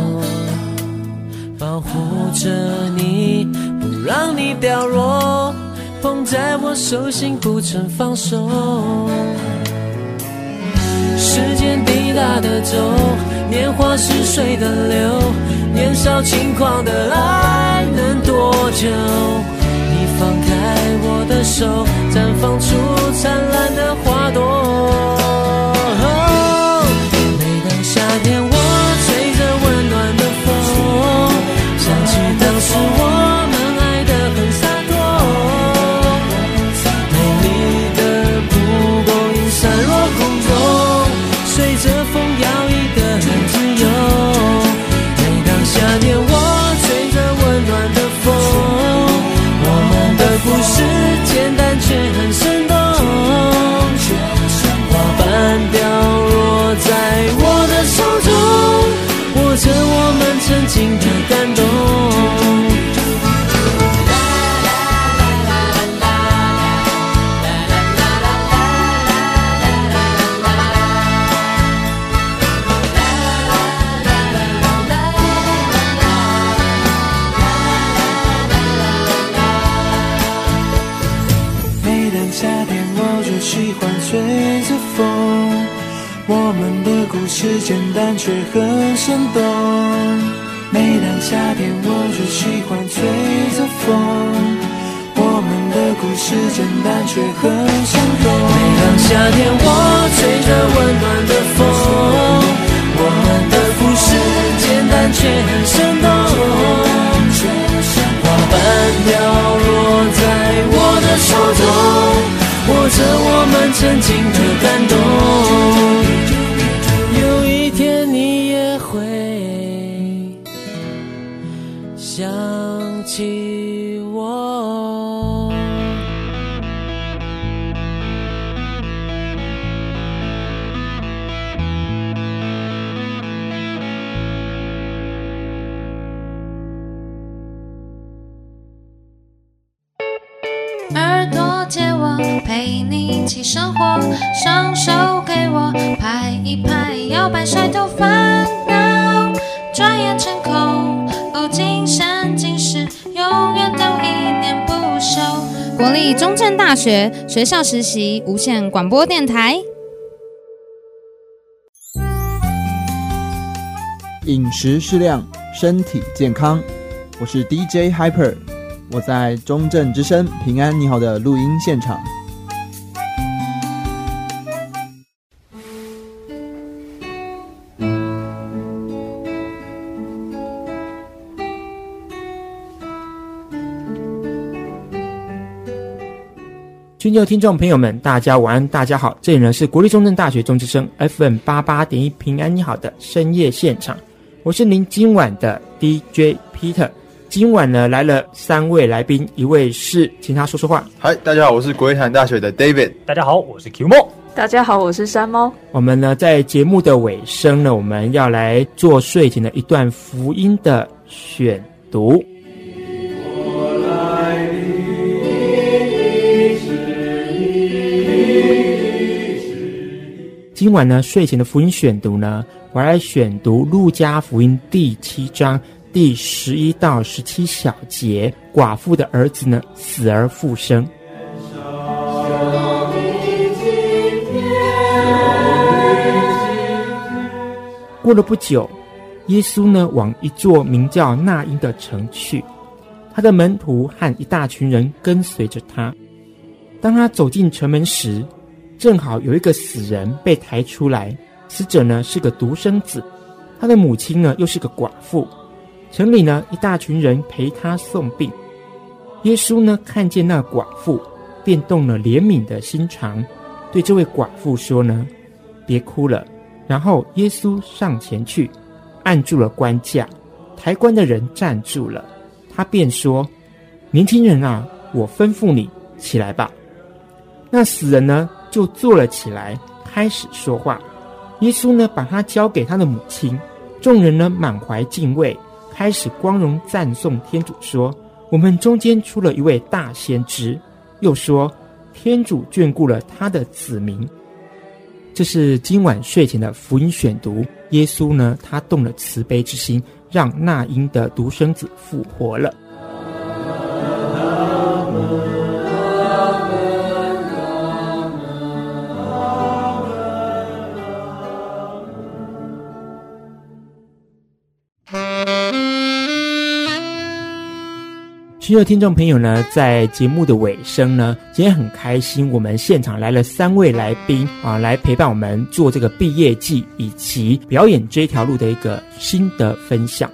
保护着你不让你掉落，捧在我手心不曾放手。时间滴答的走，年华似水的流，年少轻狂的爱能多久？你放开我的手，绽放出灿烂的花朵。每当夏天我吹着温暖的风，想起当时我们爱得很洒脱，美丽的蒲公英散落空中，随着风摇曳得很自由。每当夏天我吹着温暖的风，我们的故事简单却很生动，花瓣掉落在我的手中，握着我们曾经的感动。 夏天我就喜欢吹着风，我们的故事简单却很生动。每当夏天我就喜欢吹着风，我们的故事简单却很生动。 每当夏天我吹着温暖的风，我们的故事简单却很生动，花瓣掉落在我的手中，握着我们曾经的感动。有一天你也会想起我。 耳朵借我陪你一起生活，双手给我拍一拍，摇摆甩头烦恼，转眼成空。哦，今生今世，永远都一念不休。国立中正大学学校实习无线广播电台。 饮食适量，身体健康。我是 DJ Hyper。我在中正之声平安你好的录音现场。 全球听众朋友们，大家晚安，大家好，这里呢是国立中正大学中之声 FM88.1 平安你好的深夜现场，我是您今晚的 DJ Peter。今晚呢来了3位来宾，一位是请他说说话。 嗨，大家好，我是国立台南大学的 David。 大家好，我是 Q 梦。 大家好，我是山猫。 我们呢在节目的尾声呢，我们要来做睡前的一段福音的选读。今晚呢睡前的福音选读呢，我来选读路加福音第7章第11到17小节，寡妇的儿子呢死而复生。 过了不久，耶稣呢往一座名叫纳因的城去，他的门徒和一大群人跟随着他。当他走进城门时，正好有一个死人被抬出来，死者呢是个独生子，他的母亲呢又是个寡妇。城里呢一大群人陪他送殡。耶稣呢看见那寡妇，便动了怜悯的心肠，对这位寡妇说呢，别哭了。然后耶稣上前去，按住了官架，抬棺的人站住了，他便说，年轻人啊，我吩咐你起来吧。那死人呢就坐了起来，开始说话。耶稣呢把他交给他的母亲，众人呢满怀敬畏，开始光荣赞颂天主，说，我们中间出了一位大先知，又说天主眷顾了他的子民。这是今晚睡前的福音选读。耶稣呢他动了慈悲之心，让那因的独生子复活了。亲爱的听众朋友呢，在节目的尾声呢，今天很开心，我们现场来了3位来宾啊，来陪伴我们做这个毕业季以及表演这条路的一个心得分享。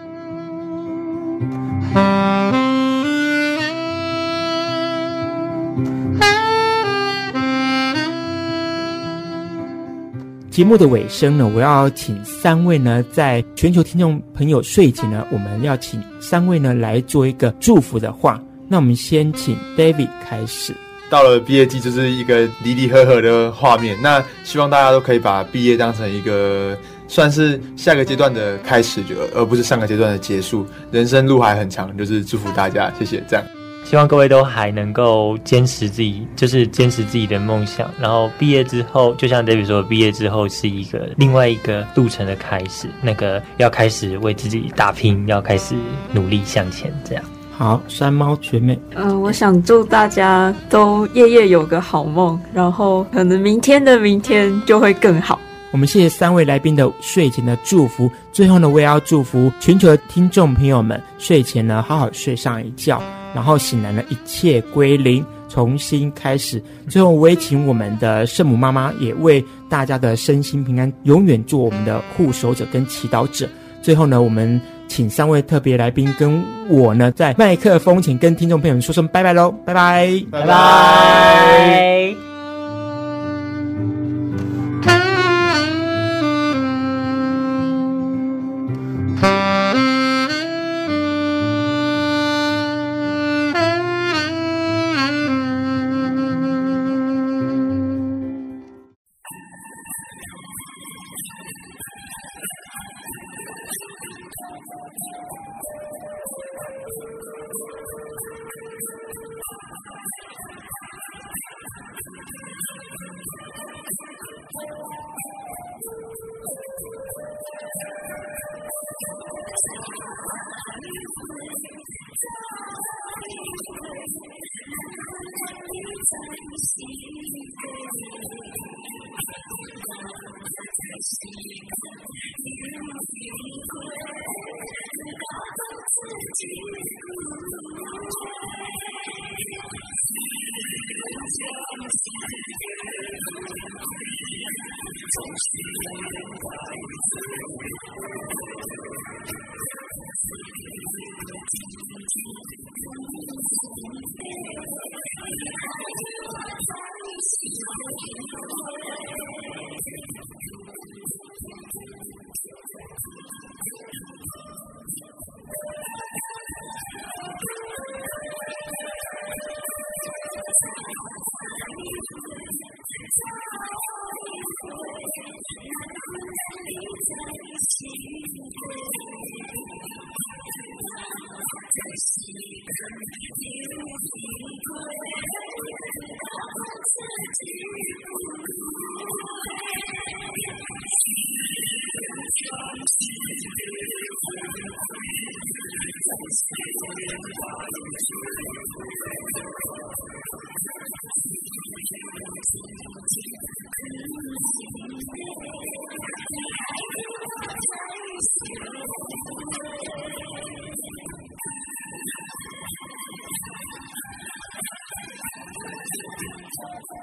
节目的尾声呢，我要请3位呢，在全球听众朋友睡前呢，我们要请3位呢来做一个祝福的话。那我们先请 David 开始。 到了毕业季就是一个离离合合的画面，那希望大家都可以把毕业当成一个算是下个阶段的开始，而不是上个阶段的结束。人生路还很长，就是祝福大家，谢谢。这样。 希望各位都还能够坚持自己，就是坚持自己的梦想。然后毕业之后，就像 David 说，毕业之后是另外一个路程的开始，要开始为自己打拼，要开始努力向前，这样。 好，山猫学妹， 我想祝大家都夜夜有个好梦，然后可能明天的明天就会更好。 我们谢谢3位来宾的睡前的祝福。最后呢，我也要祝福全球的听众朋友们，睡前呢好好睡上一觉，然后醒来呢一切归零，重新开始。最后我也请我们的圣母妈妈也为大家的身心平安永远做我们的护守者跟祈祷者。最后呢，我们请3位特别来宾跟我呢在麦克风前跟听众朋友们说声拜拜咯，拜拜， 拜拜。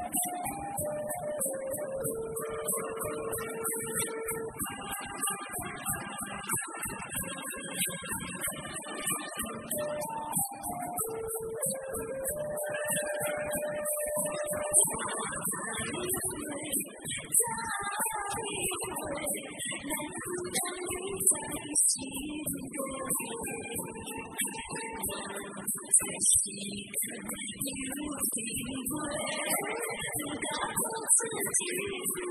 自己。